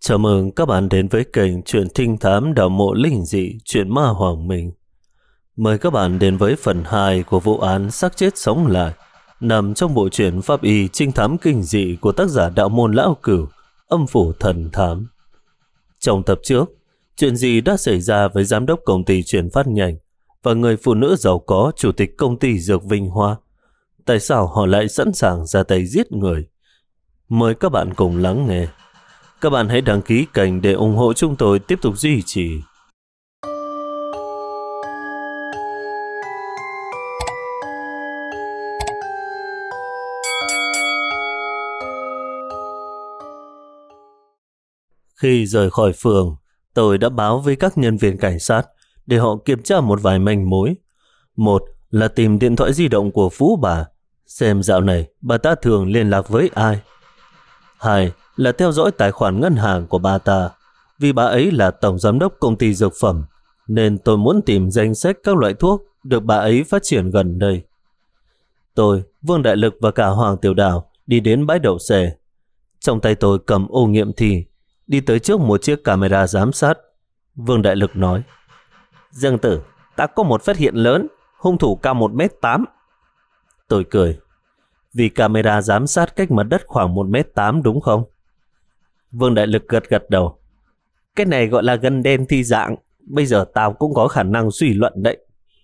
Chào mừng các bạn đến với kênh Truyện Thinh Thám Đạo Mộ Linh Dị Truyện Ma Hoàng Minh. Mời các bạn đến với phần 2 của vụ án xác chết sống lại nằm trong bộ truyện pháp y trinh thám kinh dị của tác giả Đạo Môn Lão Cửu, Âm Phủ Thần Thám. Trong tập trước, chuyện gì đã xảy ra với giám đốc công ty chuyển phát nhanh và người phụ nữ giàu có chủ tịch công ty Dược Vinh Hoa? Tại sao họ lại sẵn sàng ra tay giết người? Mời các bạn cùng lắng nghe. Các bạn hãy đăng ký kênh để ủng hộ chúng tôi tiếp tục duy trì. Khi rời khỏi phường, tôi đã báo với các nhân viên cảnh sát để họ kiểm tra một vài manh mối. Một là tìm điện thoại di động của Phú bà, xem dạo này bà ta thường liên lạc với ai. Hai là theo dõi tài khoản ngân hàng của bà ta, vì bà ấy là tổng giám đốc công ty dược phẩm, nên tôi muốn tìm danh sách các loại thuốc được bà ấy phát triển gần đây. Tôi, Vương Đại Lực và cả Hoàng Tiểu Đào đi đến bãi đậu xe. Trong tay tôi cầm ô nghiệm thi, đi tới trước một chiếc camera giám sát. Vương Đại Lực nói: "Dương Tử, ta có một phát hiện lớn, hung thủ cao 1m8. Tôi cười: "Vì camera giám sát cách mặt đất khoảng 1m8 đúng không?" Vương Đại Lực gật gật đầu: "Cái này gọi là gân đen thi dạng, bây giờ tao cũng có khả năng suy luận đấy."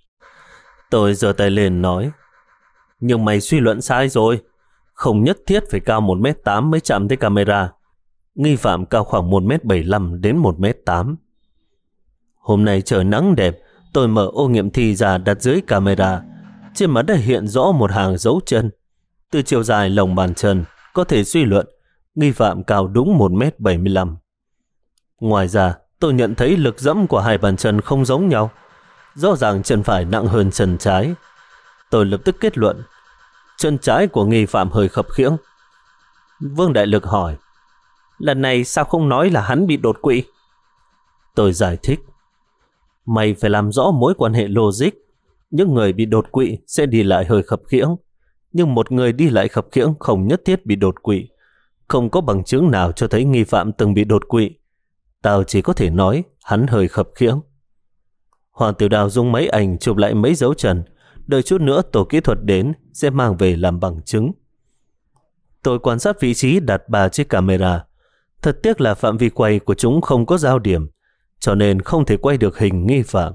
Tôi giơ tay lên nói: "Nhưng mày suy luận sai rồi, không nhất thiết phải cao 1m8 mới chạm tới camera. Nghi phạm cao khoảng 1m75 đến 1m8. Hôm nay trời nắng đẹp, tôi mở ô nghiệm thi ra đặt dưới camera. Trên mặt đất hiện rõ một hàng dấu chân. Từ chiều dài lòng bàn chân có thể suy luận nghi phạm cao đúng 1m75. Ngoài ra, tôi nhận thấy lực dẫm của hai bàn chân không giống nhau. Rõ ràng chân phải nặng hơn chân trái. Tôi lập tức kết luận chân trái của nghi phạm hơi khập khiễng." Vương Đại Lực hỏi: "Lần này sao không nói là hắn bị đột quỵ?" Tôi giải thích: "Mày phải làm rõ mối quan hệ logic. Những người bị đột quỵ sẽ đi lại hơi khập khiễng, nhưng một người đi lại khập khiễng không nhất thiết bị đột quỵ. Không có bằng chứng nào cho thấy nghi phạm từng bị đột quỵ. Tao chỉ có thể nói hắn hơi khập khiễng." Hoàng Tiểu Đào dùng máy ảnh chụp lại mấy dấu chân, đợi chút nữa tổ kỹ thuật đến sẽ mang về làm bằng chứng. Tôi quan sát vị trí đặt 3 chiếc camera. Thật tiếc là phạm vi quay của chúng không có giao điểm, cho nên không thể quay được hình nghi phạm.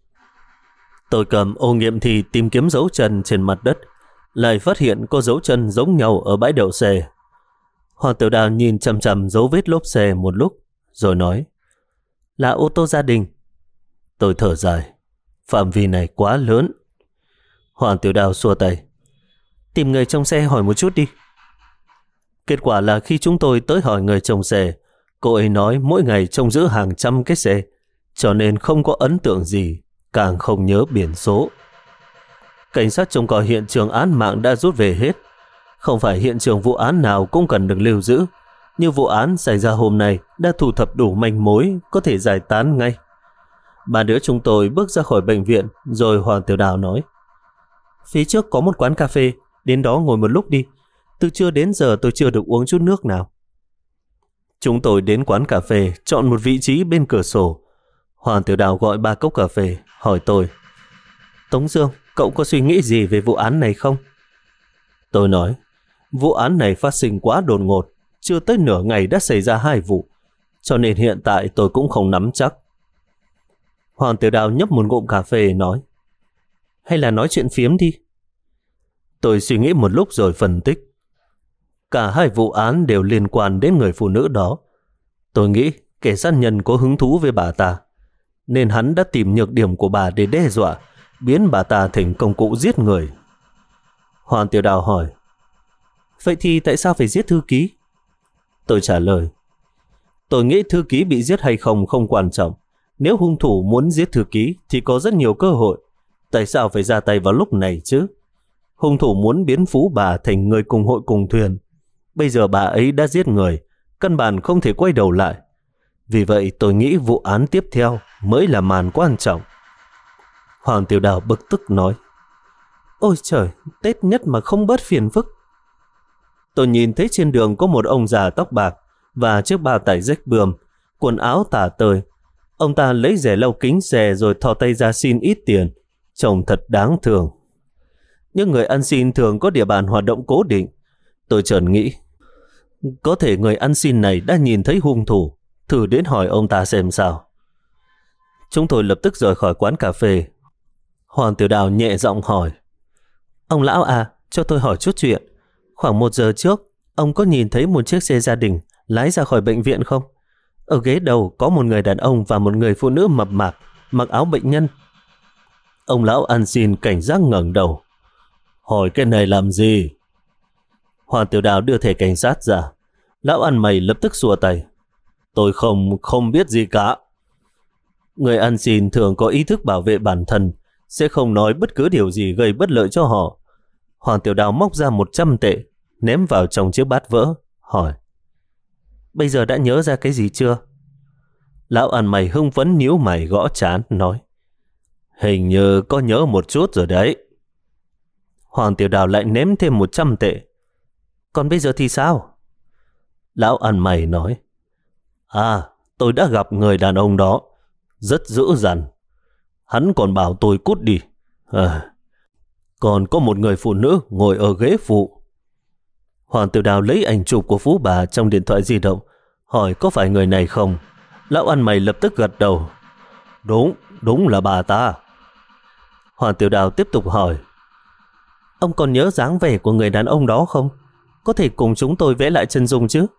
Tôi cầm ô nghiệm thi tìm kiếm dấu chân trên mặt đất, lại phát hiện có dấu chân giống nhau ở bãi đậu xe. Hoàng Tiểu Đào nhìn chằm chằm dấu vết lốp xe một lúc, rồi nói: "Là ô tô gia đình." Tôi thở dài: phạm vi này quá lớn. Hoàng Tiểu Đào xua tay: "Tìm người trong xe hỏi một chút đi." Kết quả là khi chúng tôi tới hỏi người trông xe, cô ấy nói mỗi ngày trông giữ hàng trăm cái xe, cho nên không có ấn tượng gì, càng không nhớ biển số. Cảnh sát trông coi hiện trường án mạng đã rút về hết. Không phải hiện trường vụ án nào cũng cần được lưu giữ, như vụ án xảy ra hôm nay đã thu thập đủ manh mối có thể giải tán ngay. Ba đứa chúng tôi bước ra khỏi bệnh viện, rồi Hoàng Tiểu Đào nói: "Phía trước có một quán cà phê, đến đó ngồi một lúc đi. Từ trưa đến giờ tôi chưa được uống chút nước nào." Chúng tôi đến quán cà phê, chọn một vị trí bên cửa sổ. Hoàng Tiểu Đào gọi 3 cốc cà phê, hỏi tôi: "Tống Dương, cậu có suy nghĩ gì về vụ án này không?" Tôi nói: "Vụ án này phát sinh quá đột ngột, chưa tới nửa ngày đã xảy ra 2 vụ, cho nên hiện tại tôi cũng không nắm chắc." Hoàng Tiểu Đào nhấp một ngụm cà phê nói: "Hay là nói chuyện phiếm đi." Tôi suy nghĩ một lúc rồi phân tích: cả 2 vụ án đều liên quan đến người phụ nữ đó. Tôi nghĩ kẻ sát nhân có hứng thú với bà ta, nên hắn đã tìm nhược điểm của bà để đe dọa, biến bà ta thành công cụ giết người. Hoàng Tiểu Đào hỏi: "Vậy thì tại sao phải giết thư ký?" Tôi trả lời: "Tôi nghĩ thư ký bị giết hay không không quan trọng. Nếu hung thủ muốn giết thư ký thì có rất nhiều cơ hội. Tại sao phải ra tay vào lúc này chứ? Hung thủ muốn biến Phú bà thành người cùng hội cùng thuyền. Bây giờ bà ấy đã giết người, căn bản không thể quay đầu lại. Vì vậy tôi nghĩ vụ án tiếp theo mới là màn quan trọng." Hoàng Tiểu Đào bực tức nói: "Ôi trời, Tết nhất mà không bớt phiền phức." Tôi nhìn thấy trên đường có một ông già tóc bạc, và chiếc bao tải rách bươm, quần áo tả tơi. Ông ta lấy rẻ lau kính xe rồi thò tay ra xin ít tiền, trông thật đáng thương. Những người ăn xin thường có địa bàn hoạt động cố định. Tôi chợt nghĩ, có thể người ăn xin này đã nhìn thấy hung thủ, thử đến hỏi ông ta xem sao. Chúng tôi lập tức rời khỏi quán cà phê. Hoàng Tiểu Đào nhẹ giọng hỏi, ông lão à, cho tôi hỏi chút chuyện. Khoảng 1 giờ trước, ông có nhìn thấy một chiếc xe gia đình lái ra khỏi bệnh viện không? Ở ghế đầu có một người đàn ông và một người phụ nữ mập mạp, mặc áo bệnh nhân. Ông lão ăn xin cảnh giác ngẩng đầu. Hỏi cái này làm gì? Hoàng Tiểu Đào đưa thẻ cảnh sát ra. Lão ăn mày lập tức xua tay. Tôi không biết gì cả. Người ăn xin thường có ý thức bảo vệ bản thân, sẽ không nói bất cứ điều gì gây bất lợi cho họ. Hoàng Tiểu Đào móc ra 100 tệ, ném vào trong chiếc bát vỡ, hỏi, bây giờ đã nhớ ra cái gì chưa? Lão ăn mày hưng phấn nhíu mày gõ trán, nói, hình như có nhớ một chút rồi đấy. Hoàng Tiểu Đào lại ném thêm 100 tệ. Còn bây giờ thì sao? Lão ăn mày nói, tôi đã gặp người đàn ông đó, rất dữ dằn. Hắn còn bảo tôi cút đi. Còn có một người phụ nữ ngồi ở ghế phụ. Hoàng Tiểu Đào lấy ảnh chụp của Phú Bà trong điện thoại di động, hỏi có phải người này không. Lão ăn mày lập tức gật đầu. Đúng là bà ta. Hoàng Tiểu Đào tiếp tục hỏi, ông còn nhớ dáng vẻ của người đàn ông đó không? Có thể cùng chúng tôi vẽ lại chân dung chứ?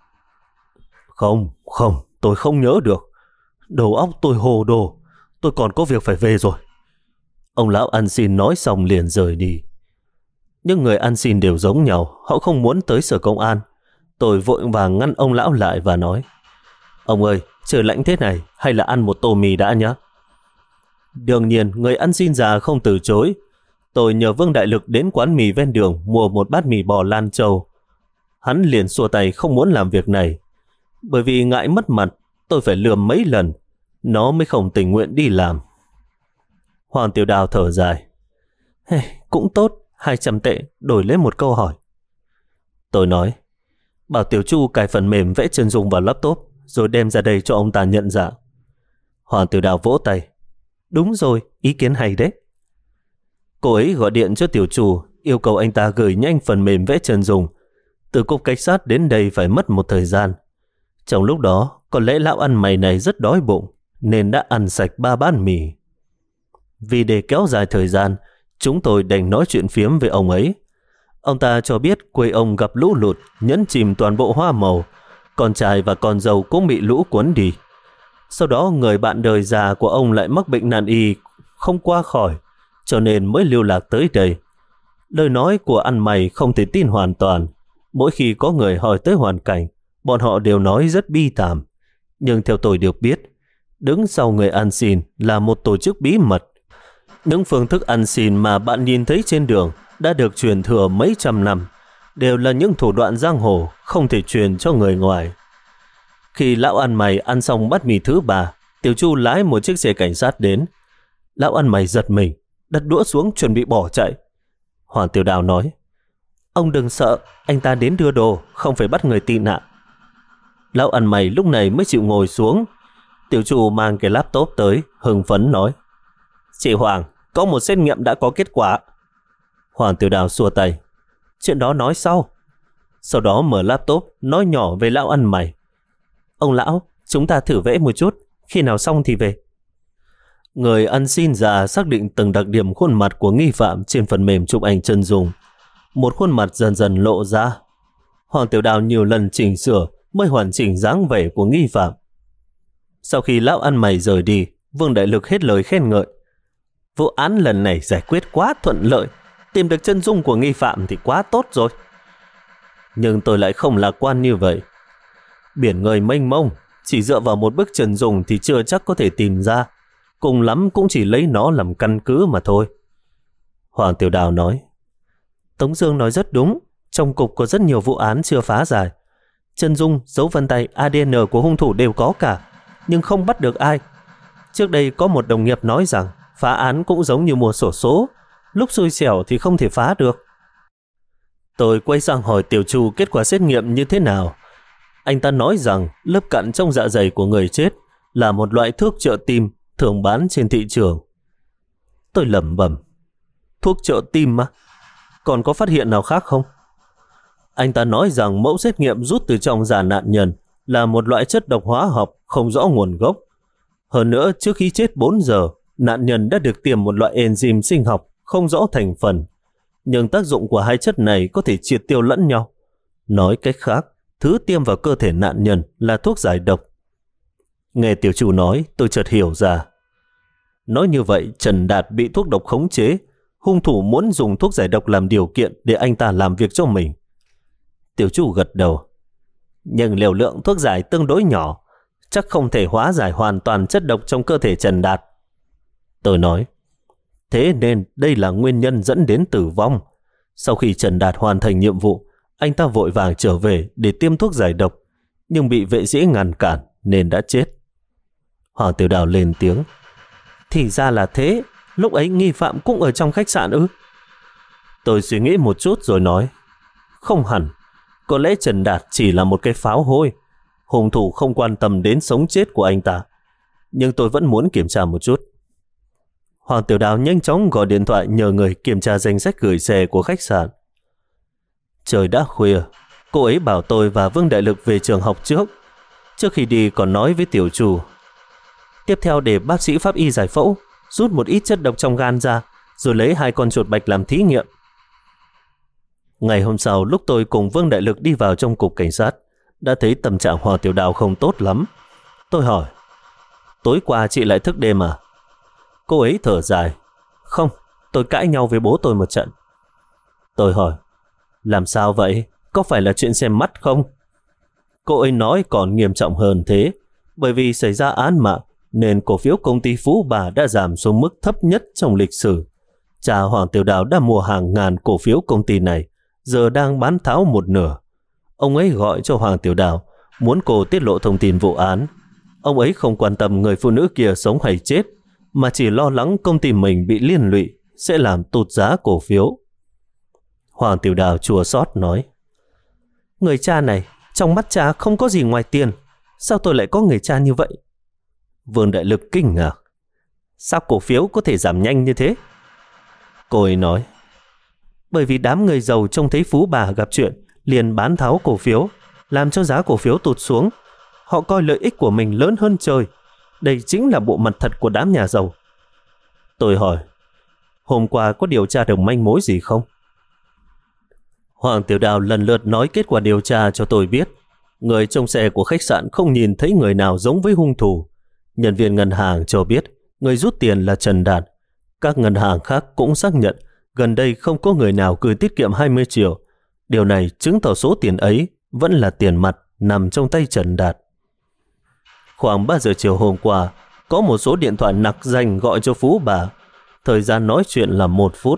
Không, tôi không nhớ được. Đầu óc tôi hồ đồ. Tôi còn có việc phải về rồi. Ông lão ăn xin nói xong liền rời đi. Những người ăn xin đều giống nhau, họ không muốn tới sở công an. Tôi vội vàng ngăn ông lão lại và nói, ông ơi, trời lạnh thế này, hay là ăn một tô mì đã nhé. Đương nhiên, người ăn xin già không từ chối. Tôi nhờ Vương Đại Lực đến quán mì ven đường mua một bát mì bò Lan Châu. Hắn liền xua tay không muốn làm việc này. Bởi vì ngại mất mặt, tôi phải lườm mấy lần, nó mới không tình nguyện đi làm. Hoàng Tiểu Đào thở dài. Cũng tốt, 200 tệ đổi lấy một câu hỏi. Tôi nói, bảo Tiểu Chu cài phần mềm vẽ chân dung vào laptop, rồi đem ra đây cho ông ta nhận dạng. Hoàng Tiểu Đào vỗ tay. Đúng rồi, ý kiến hay đấy. Cô ấy gọi điện cho Tiểu Chu, yêu cầu anh ta gửi nhanh phần mềm vẽ chân dung. Từ cục cảnh sát đến đây phải mất một thời gian. Trong lúc đó, có lẽ lão ăn mày này rất đói bụng, nên đã ăn sạch 3 bát mì. Vì để kéo dài thời gian, chúng tôi đành nói chuyện phiếm với ông ấy. Ông ta cho biết quê ông gặp lũ lụt, nhấn chìm toàn bộ hoa màu. Con trai và con dâu cũng bị lũ cuốn đi. Sau đó người bạn đời già của ông lại mắc bệnh nan y, không qua khỏi, cho nên mới lưu lạc tới đây. Lời nói của ăn mày không thể tin hoàn toàn. Mỗi khi có người hỏi tới hoàn cảnh, bọn họ đều nói rất bi thảm. Nhưng theo tôi được biết, đứng sau người ăn xin là một tổ chức bí mật. Những phương thức ăn xin mà bạn nhìn thấy trên đường đã được truyền thừa mấy trăm năm, đều là những thủ đoạn giang hồ không thể truyền cho người ngoài. Khi lão ăn mày ăn xong bát mì thứ 3, Tiểu Chu lái một chiếc xe cảnh sát đến. Lão ăn mày giật mình, đặt đũa xuống chuẩn bị bỏ chạy. Hoàng Tiểu Đào nói, ông đừng sợ, anh ta đến đưa đồ, không phải bắt người tị nạn. Lão ăn mày lúc này mới chịu ngồi xuống. Tiểu Chu mang cái laptop tới, hưng phấn nói, chị Hoàng, có một xét nghiệm đã có kết quả. Hoàng Tiểu Đào xua tay, chuyện đó nói sau. Sau đó mở laptop, nói nhỏ với lão ăn mày, ông lão, chúng ta thử vẽ một chút, khi nào xong thì về. Người ăn xin già xác định từng đặc điểm khuôn mặt của nghi phạm trên phần mềm chụp ảnh chân dung. Một khuôn mặt dần dần lộ ra. Hoàng Tiểu Đào nhiều lần chỉnh sửa mới hoàn chỉnh dáng vẻ của nghi phạm. Sau khi lão ăn mày rời đi, Vương Đại Lực hết lời khen ngợi. Vụ án lần này giải quyết quá thuận lợi, tìm được chân dung của nghi phạm thì quá tốt rồi. Nhưng tôi lại không lạc quan như vậy. Biển người mênh mông, chỉ dựa vào một bức chân dung thì chưa chắc có thể tìm ra. Cùng lắm cũng chỉ lấy nó làm căn cứ mà thôi. Hoàng Tiểu Đào nói, Tống Dương nói rất đúng, trong cục có rất nhiều vụ án chưa phá giải. Chân dung, dấu vân tay, ADN của hung thủ đều có cả, nhưng không bắt được ai. Trước đây có một đồng nghiệp nói rằng phá án cũng giống như mua xổ số, lúc xui xẻo thì không thể phá được. Tôi quay sang hỏi Tiểu Chu kết quả xét nghiệm như thế nào. Anh ta nói rằng lớp cặn trong dạ dày của người chết là một loại thuốc trợ tim thường bán trên thị trường. Tôi lẩm bẩm, thuốc trợ tim mà, còn có phát hiện nào khác không? Anh ta nói rằng mẫu xét nghiệm rút từ trong da nạn nhân là một loại chất độc hóa học không rõ nguồn gốc. Hơn nữa, trước khi chết 4 giờ, nạn nhân đã được tiêm một loại enzyme sinh học không rõ thành phần. Nhưng tác dụng của hai chất này có thể triệt tiêu lẫn nhau. Nói cách khác, thứ tiêm vào cơ thể nạn nhân là thuốc giải độc. Nghe tiểu chủ nói, tôi chợt hiểu ra. Nói như vậy, Trần Đạt bị thuốc độc khống chế. Hung thủ muốn dùng thuốc giải độc làm điều kiện để anh ta làm việc cho mình. Tiểu chủ gật đầu. Nhưng liều lượng thuốc giải tương đối nhỏ, chắc không thể hóa giải hoàn toàn chất độc trong cơ thể Trần Đạt. Tôi nói, thế nên đây là nguyên nhân dẫn đến tử vong. Sau khi Trần Đạt hoàn thành nhiệm vụ, anh ta vội vàng trở về để tiêm thuốc giải độc, nhưng bị vệ sĩ ngăn cản nên đã chết. Hoàng Tiểu Đào lên tiếng, thì ra là thế, lúc ấy nghi phạm cũng ở trong khách sạn ư? Tôi suy nghĩ một chút rồi nói, không hẳn, có lẽ Trần Đạt chỉ là một cái pháo hôi. Hung thủ không quan tâm đến sống chết của anh ta. Nhưng tôi vẫn muốn kiểm tra một chút. Hoàng Tiểu Đào nhanh chóng gọi điện thoại nhờ người kiểm tra danh sách gửi xe của khách sạn. Trời đã khuya, cô ấy bảo tôi và Vương Đại Lực về trường học trước. Trước khi đi còn nói với tiểu chủ, tiếp theo để bác sĩ pháp y giải phẫu, rút một ít chất độc trong gan ra, rồi lấy 2 con chuột bạch làm thí nghiệm. Ngày hôm sau, lúc tôi cùng Vương Đại Lực đi vào trong cục cảnh sát, đã thấy tâm trạng Hoàng Tiểu Đào không tốt lắm. Tôi hỏi, tối qua chị lại thức đêm à? Cô ấy thở dài, không, tôi cãi nhau với bố tôi một trận. Tôi hỏi, làm sao vậy? Có phải là chuyện xem mắt không? Cô ấy nói còn nghiêm trọng hơn thế. Bởi vì xảy ra án mạng nên cổ phiếu công ty Phú Bà đã giảm xuống mức thấp nhất trong lịch sử. Cha Hoàng Tiểu Đào đã mua hàng ngàn cổ phiếu công ty này, giờ đang bán tháo một nửa. Ông ấy gọi cho Hoàng Tiểu Đào, muốn cô tiết lộ thông tin vụ án. Ông ấy không quan tâm người phụ nữ kia sống hay chết, mà chỉ lo lắng công ty mình bị liên lụy sẽ làm tụt giá cổ phiếu. Hoàng Tiểu Đào chua xót nói, người cha này, trong mắt cha không có gì ngoài tiền. Sao tôi lại có người cha như vậy? Vương Đại Lực kinh ngạc, sao cổ phiếu có thể giảm nhanh như thế? Cô ấy nói, bởi vì đám người giàu trông thấy Phú Bà gặp chuyện liền bán tháo cổ phiếu, làm cho giá cổ phiếu tụt xuống. Họ coi lợi ích của mình lớn hơn trời. Đây chính là bộ mặt thật của đám nhà giàu. Tôi hỏi, hôm qua có điều tra được manh mối gì không? Hoàng Tiểu Đào lần lượt nói kết quả điều tra cho tôi biết. Người trong xe của khách sạn không nhìn thấy người nào giống với hung thủ. Nhân viên ngân hàng cho biết người rút tiền là Trần Đạt. Các ngân hàng khác cũng xác nhận gần đây không có người nào gửi tiết kiệm 20 triệu. Điều này chứng tỏ số tiền ấy vẫn là tiền mặt nằm trong tay Trần Đạt. Khoảng 3 giờ chiều hôm qua, có một số điện thoại nặc danh gọi cho Phú Bà. Thời gian nói chuyện là 1 phút.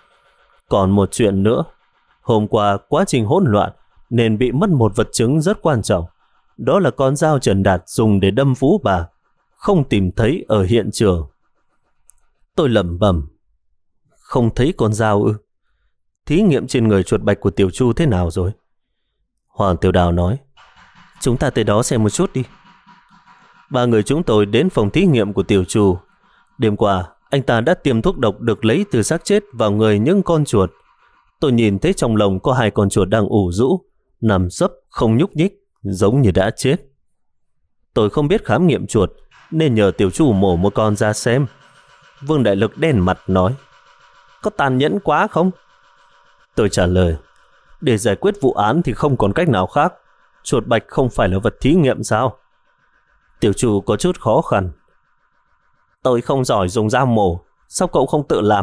Còn một chuyện nữa, hôm qua quá trình hỗn loạn nên bị mất một vật chứng rất quan trọng. Đó là con dao Trần Đạt dùng để đâm Phú Bà, không tìm thấy ở hiện trường. Tôi lẩm bẩm, không thấy con dao ư? Thí nghiệm trên người chuột bạch của Tiểu Chu thế nào rồi? Hoàng Tiểu Đào nói, chúng ta tới đó xem một chút đi. 3 người chúng tôi đến phòng thí nghiệm của Tiểu Chu. Đêm qua, anh ta đã tiêm thuốc độc được lấy từ xác chết vào người những con chuột. Tôi nhìn thấy trong lồng có 2 con chuột đang ủ rũ, nằm sấp không nhúc nhích, giống như đã chết. Tôi không biết khám nghiệm chuột nên nhờ Tiểu Chu mổ một con ra xem. Vương Đại Lực đen mặt nói, có tàn nhẫn quá không? Tôi trả lời, để giải quyết vụ án thì không còn cách nào khác. Chuột bạch không phải là vật thí nghiệm sao? Tiểu Chu có chút khó khăn. Tôi không giỏi dùng dao mổ, sao cậu không tự làm?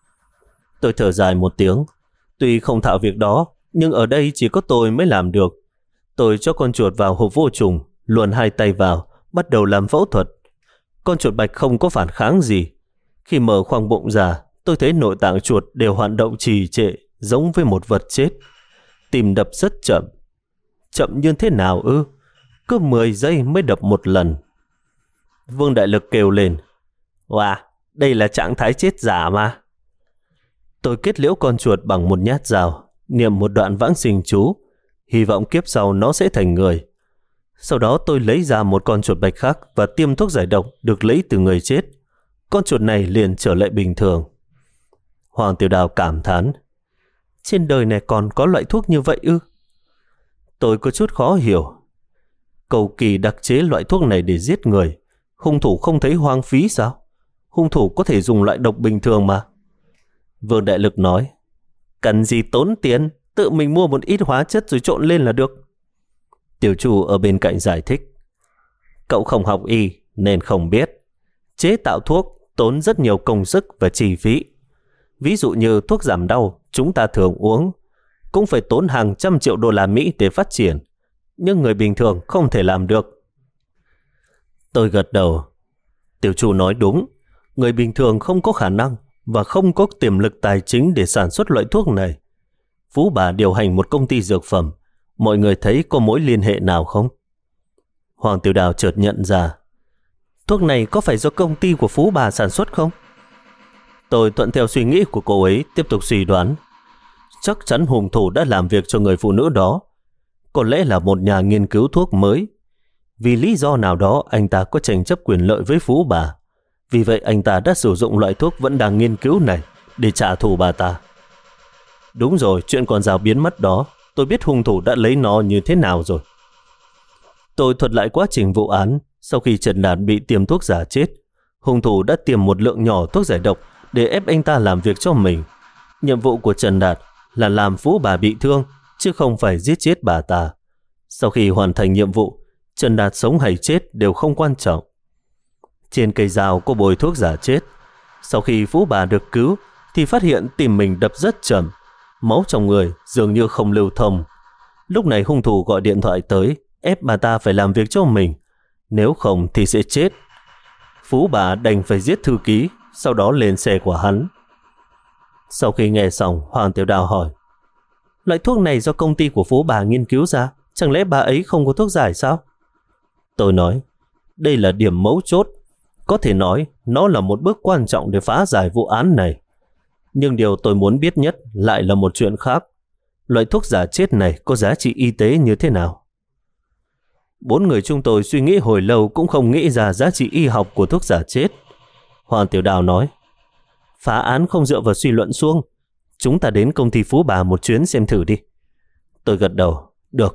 Tôi thở dài một tiếng. Tuy không thạo việc đó, nhưng ở đây chỉ có tôi mới làm được. Tôi cho con chuột vào hộp vô trùng, luồn 2 tay vào, bắt đầu làm phẫu thuật. Con chuột bạch không có phản kháng gì. Khi mở khoang bụng ra, tôi thấy nội tạng chuột đều hoạt động trì trệ, giống với một vật chết. Tim đập rất chậm. Chậm như thế nào ư? Cứ 10 giây mới đập một lần. Vương Đại Lực kêu lên, wow, đây là trạng thái chết giả mà. Tôi kết liễu con chuột bằng một nhát dao, niệm một đoạn vãng sinh chú, hy vọng kiếp sau nó sẽ thành người. Sau đó tôi lấy ra một con chuột bạch khác và tiêm thuốc giải độc được lấy từ người chết. Con chuột này liền trở lại bình thường. Hoàng Tiểu Đào cảm thán, trên đời này còn có loại thuốc như vậy ư? Tôi có chút khó hiểu. Cầu kỳ đặc chế loại thuốc này để giết người, hung thủ không thấy hoang phí sao? Hung thủ có thể dùng loại độc bình thường mà. Vương Đại Lực nói, cần gì tốn tiền, tự mình mua một ít hóa chất rồi trộn lên là được. Tiểu Chu ở bên cạnh giải thích, cậu không học y nên không biết. Chế tạo thuốc tốn rất nhiều công sức và chi phí. Ví dụ như thuốc giảm đau chúng ta thường uống cũng phải tốn hàng trăm triệu đô la Mỹ để phát triển, nhưng người bình thường không thể làm được. Tôi gật đầu. Tiểu Chu nói đúng, người bình thường không có khả năng và không có tiềm lực tài chính để sản xuất loại thuốc này. Phú Bà điều hành một công ty dược phẩm, mọi người thấy có mối liên hệ nào không? Hoàng Tiểu Đào chợt nhận ra, thuốc này có phải do công ty của Phú Bà sản xuất không? Tôi thuận theo suy nghĩ của cô ấy, tiếp tục suy đoán. Chắc chắn hung thủ đã làm việc cho người phụ nữ đó. Có lẽ là một nhà nghiên cứu thuốc mới. Vì lý do nào đó anh ta có tranh chấp quyền lợi với Phú Bà. Vì vậy anh ta đã sử dụng loại thuốc vẫn đang nghiên cứu này để trả thù bà ta. Đúng rồi, chuyện con dao biến mất đó, tôi biết hung thủ đã lấy nó như thế nào rồi. Tôi thuật lại quá trình vụ án. Sau khi Trần Đạt bị tiêm thuốc giả chết, hung thủ đã tiêm một lượng nhỏ thuốc giải độc để ép anh ta làm việc cho mình. Nhiệm vụ của Trần Đạt là làm Phú Bà bị thương, chứ không phải giết chết bà ta. Sau khi hoàn thành nhiệm vụ, Trần Đạt sống hay chết đều không quan trọng. Trên cây dao có bôi thuốc giả chết. Sau khi Phú Bà được cứu thì phát hiện tim mình đập rất chậm, máu trong người dường như không lưu thông. Lúc này hung thủ gọi điện thoại tới, ép bà ta phải làm việc cho mình, nếu không thì sẽ chết. Phú Bà đành phải giết thư ký, sau đó lên xe của hắn. Sau khi nghe xong, Hoàng Tiểu Đào hỏi, loại thuốc này do công ty của Phú Bà nghiên cứu ra, chẳng lẽ bà ấy không có thuốc giải sao? Tôi nói, đây là điểm mấu chốt. Có thể nói nó là một bước quan trọng để phá giải vụ án này. Nhưng điều tôi muốn biết nhất lại là một chuyện khác. Loại thuốc giả chết này có giá trị y tế như thế nào? 4 người chúng tôi suy nghĩ hồi lâu cũng không nghĩ ra giá trị y học của thuốc giả chết. Hoàng Tiểu Đào nói, phá án không dựa vào suy luận suông. Chúng ta đến công ty Phú Bà một chuyến xem thử đi. Tôi gật đầu, được.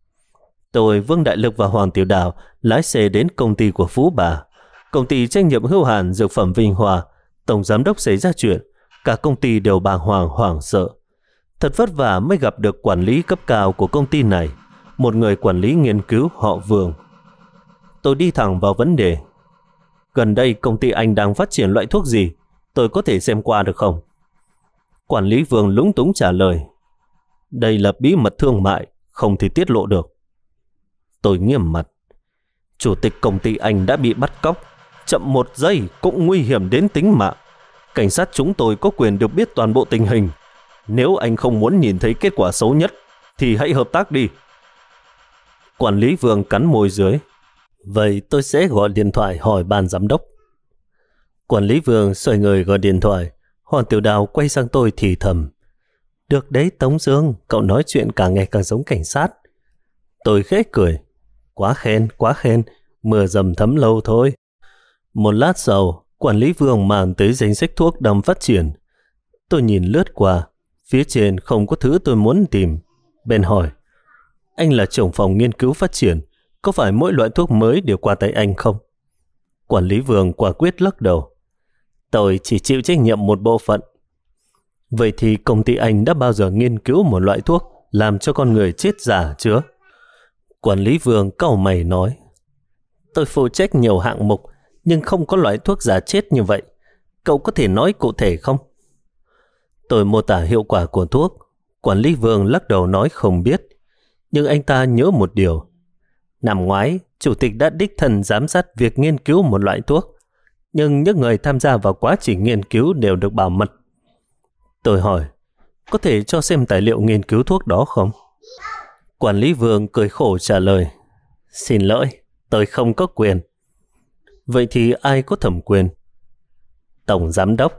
Tôi, Vương Đại Lực và Hoàng Tiểu Đào lái xe đến công ty của Phú Bà. Công ty trách nhiệm hữu hạn dược phẩm Vinh Hòa. Tổng giám đốc xảy ra chuyện, cả công ty đều bàng hoàng hoảng sợ. Thật vất vả mới gặp được quản lý cấp cao của công ty này, một người quản lý nghiên cứu họ Vương. Tôi đi thẳng vào vấn đề. Gần đây công ty anh đang phát triển loại thuốc gì? Tôi có thể xem qua được không? Quản lý Vương lúng túng trả lời, đây là bí mật thương mại, không thể tiết lộ được. Tôi nghiêm mặt, chủ tịch công ty anh đã bị bắt cóc, chậm 1 giây cũng nguy hiểm đến tính mạng. Cảnh sát chúng tôi có quyền được biết toàn bộ tình hình. Nếu anh không muốn nhìn thấy kết quả xấu nhất thì hãy hợp tác đi. Quản lý Vương cắn môi dưới, vậy tôi sẽ gọi điện thoại hỏi ban giám đốc. Quản lý Vương xoay người gọi điện thoại. Hoàng Tiểu Đào quay sang tôi thì thầm, được đấy Tống Dương, cậu nói chuyện càng ngày càng giống cảnh sát. Tôi khẽ cười, quá khen, mưa dầm thấm lâu thôi. Một lát sau, quản lý Vương mang tới danh sách thuốc đang phát triển. Tôi nhìn lướt qua, phía trên không có thứ tôi muốn tìm. Bèn hỏi, anh là trưởng phòng nghiên cứu phát triển, có phải mỗi loại thuốc mới đều qua tay anh không? Quản lý Vương quả quyết lắc đầu, tôi chỉ chịu trách nhiệm một bộ phận. Vậy thì công ty anh đã bao giờ nghiên cứu một loại thuốc làm cho con người chết giả chưa? Quản lý Vương cau mày nói, tôi phụ trách nhiều hạng mục nhưng không có loại thuốc giả chết như vậy. Cậu có thể nói cụ thể không? Tôi mô tả hiệu quả của thuốc. Quản lý Vương lắc đầu nói không biết. Nhưng anh ta nhớ một điều. Năm ngoái, chủ tịch đã đích thân giám sát việc nghiên cứu một loại thuốc. Nhưng những người tham gia vào quá trình nghiên cứu đều được bảo mật. Tôi hỏi, có thể cho xem tài liệu nghiên cứu thuốc đó không? Quản lý Vương cười khổ trả lời, xin lỗi, tôi không có quyền. Vậy thì ai có thẩm quyền? Tổng giám đốc.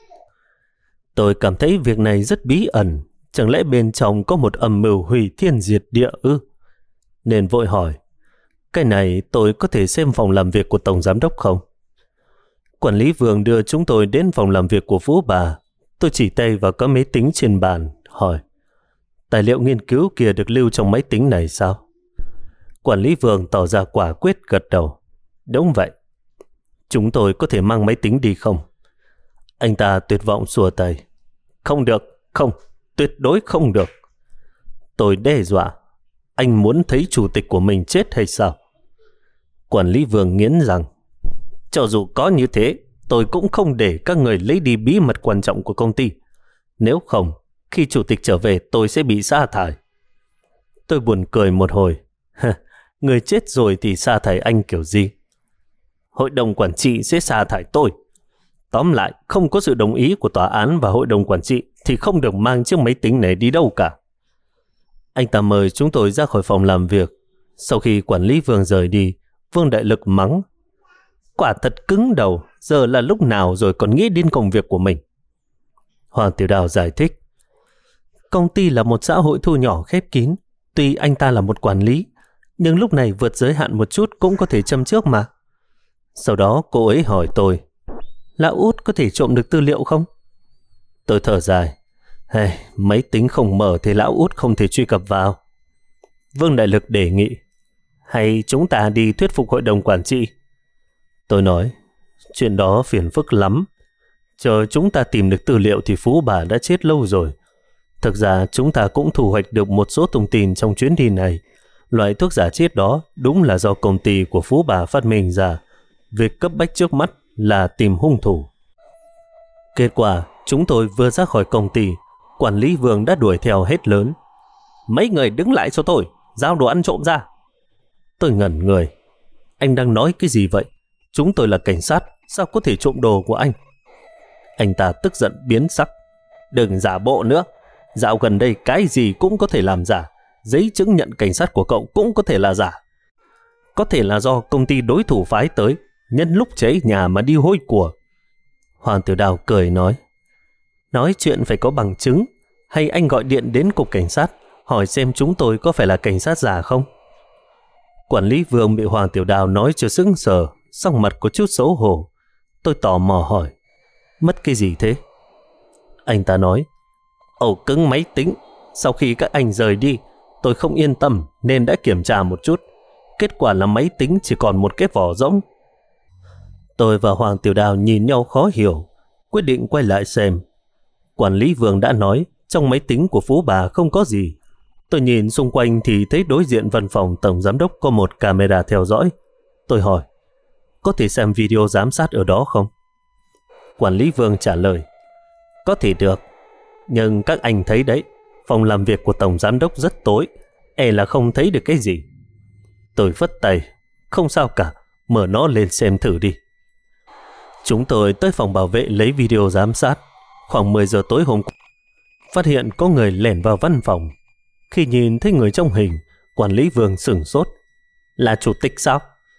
Tôi cảm thấy việc này rất bí ẩn. Chẳng lẽ bên trong có một âm mưu hủy thiên diệt địa ư? Nên vội hỏi, Cái này tôi có thể xem phòng làm việc của Tổng Giám đốc không? Quản lý Vương đưa chúng tôi đến phòng làm việc của Phú bà. Tôi chỉ tay vào cái máy tính trên bàn, hỏi: tài liệu nghiên cứu kia được lưu trong máy tính này sao? Quản lý Vương tỏ ra quả quyết gật đầu. Đúng vậy. Chúng tôi có thể mang máy tính đi không? Anh ta tuyệt vọng xua tay. Không được, không, tuyệt đối không được. Tôi đe dọa. Anh muốn thấy chủ tịch của mình chết hay sao? Quản lý Vương nghiến rằng: cho dù có như thế, tôi cũng không để các người lấy đi bí mật quan trọng của công ty. Nếu không, khi chủ tịch trở về tôi sẽ bị sa thải. Tôi buồn cười một hồi. Người chết rồi thì sa thải anh kiểu gì? Hội đồng quản trị sẽ sa thải tôi. Tóm lại, không có sự đồng ý của tòa án và hội đồng quản trị thì không được mang chiếc máy tính này đi đâu cả. Anh ta mời chúng tôi ra khỏi phòng làm việc. Sau khi quản lý Vương rời đi, Vương Đại Lực mắng: quả thật cứng đầu, giờ là lúc nào rồi còn nghĩ đến công việc của mình. Hoàng Tiểu Đào giải thích: công ty là một xã hội thu nhỏ khép kín. Tuy anh ta là một quản lý, nhưng lúc này vượt giới hạn một chút cũng có thể châm chước mà. Sau đó cô ấy hỏi tôi: Lão Út có thể trộm được tư liệu không? Tôi thở dài: máy tính không mở thì Lão Út không thể truy cập vào. Vương Đại Lực đề nghị: hay chúng ta đi thuyết phục hội đồng quản trị? Tôi nói: chuyện đó phiền phức lắm. Chờ chúng ta tìm được tư liệu thì Phú bà đã chết lâu rồi. Thực ra chúng ta cũng thu hoạch được một số thông tin trong chuyến đi này. Loại thuốc giả chết đó đúng là do công ty của Phú bà phát minh ra. Việc cấp bách trước mắt là tìm hung thủ. Kết quả, chúng tôi vừa ra khỏi công ty, quản lý Vương đã đuổi theo hết lớn: mấy người đứng lại cho tôi, giao đồ ăn trộm ra. Tôi ngẩn người: anh đang nói cái gì vậy? Chúng tôi là cảnh sát, sao có thể trộm đồ của anh? Anh ta tức giận biến sắc: đừng giả bộ nữa. Dạo gần đây cái gì cũng có thể làm giả. Giấy chứng nhận cảnh sát của cậu cũng có thể là giả. Có thể là do công ty đối thủ phái tới, nhân lúc cháy nhà mà đi hôi của. Hoàng Tiểu Đào cười nói chuyện phải có bằng chứng. Hay anh gọi điện đến cục cảnh sát, hỏi xem chúng tôi có phải là cảnh sát giả không? Quản lý Vương bị Hoàng Tiểu Đào nói cho sững sờ, sắc mặt có chút xấu hổ. Tôi tò mò hỏi: mất cái gì thế? Anh ta nói: ổ cứng máy tính. Sau khi các anh rời đi, tôi không yên tâm nên đã kiểm tra một chút. Kết quả là máy tính chỉ còn một cái vỏ rỗng. Tôi và Hoàng Tiểu Đào nhìn nhau khó hiểu, quyết định quay lại xem. Quản lý Vương đã nói trong máy tính của Phú bà không có gì. Tôi nhìn xung quanh thì thấy đối diện văn phòng Tổng Giám đốc có một camera theo dõi. Tôi hỏi: có thể xem video giám sát ở đó không? Quản lý Vương trả lời: có thể được. Nhưng các anh thấy đấy, phòng làm việc của Tổng Giám đốc rất tối, là không thấy được cái gì. Tôi phất tay: không sao cả, mở nó lên xem thử đi. Chúng tôi tới phòng bảo vệ lấy video giám sát. Khoảng 10 giờ tối hôm qua, phát hiện có người lẻn vào văn phòng. Khi nhìn thấy người trong hình, quản lý Vương sửng sốt: là chủ tịch sao?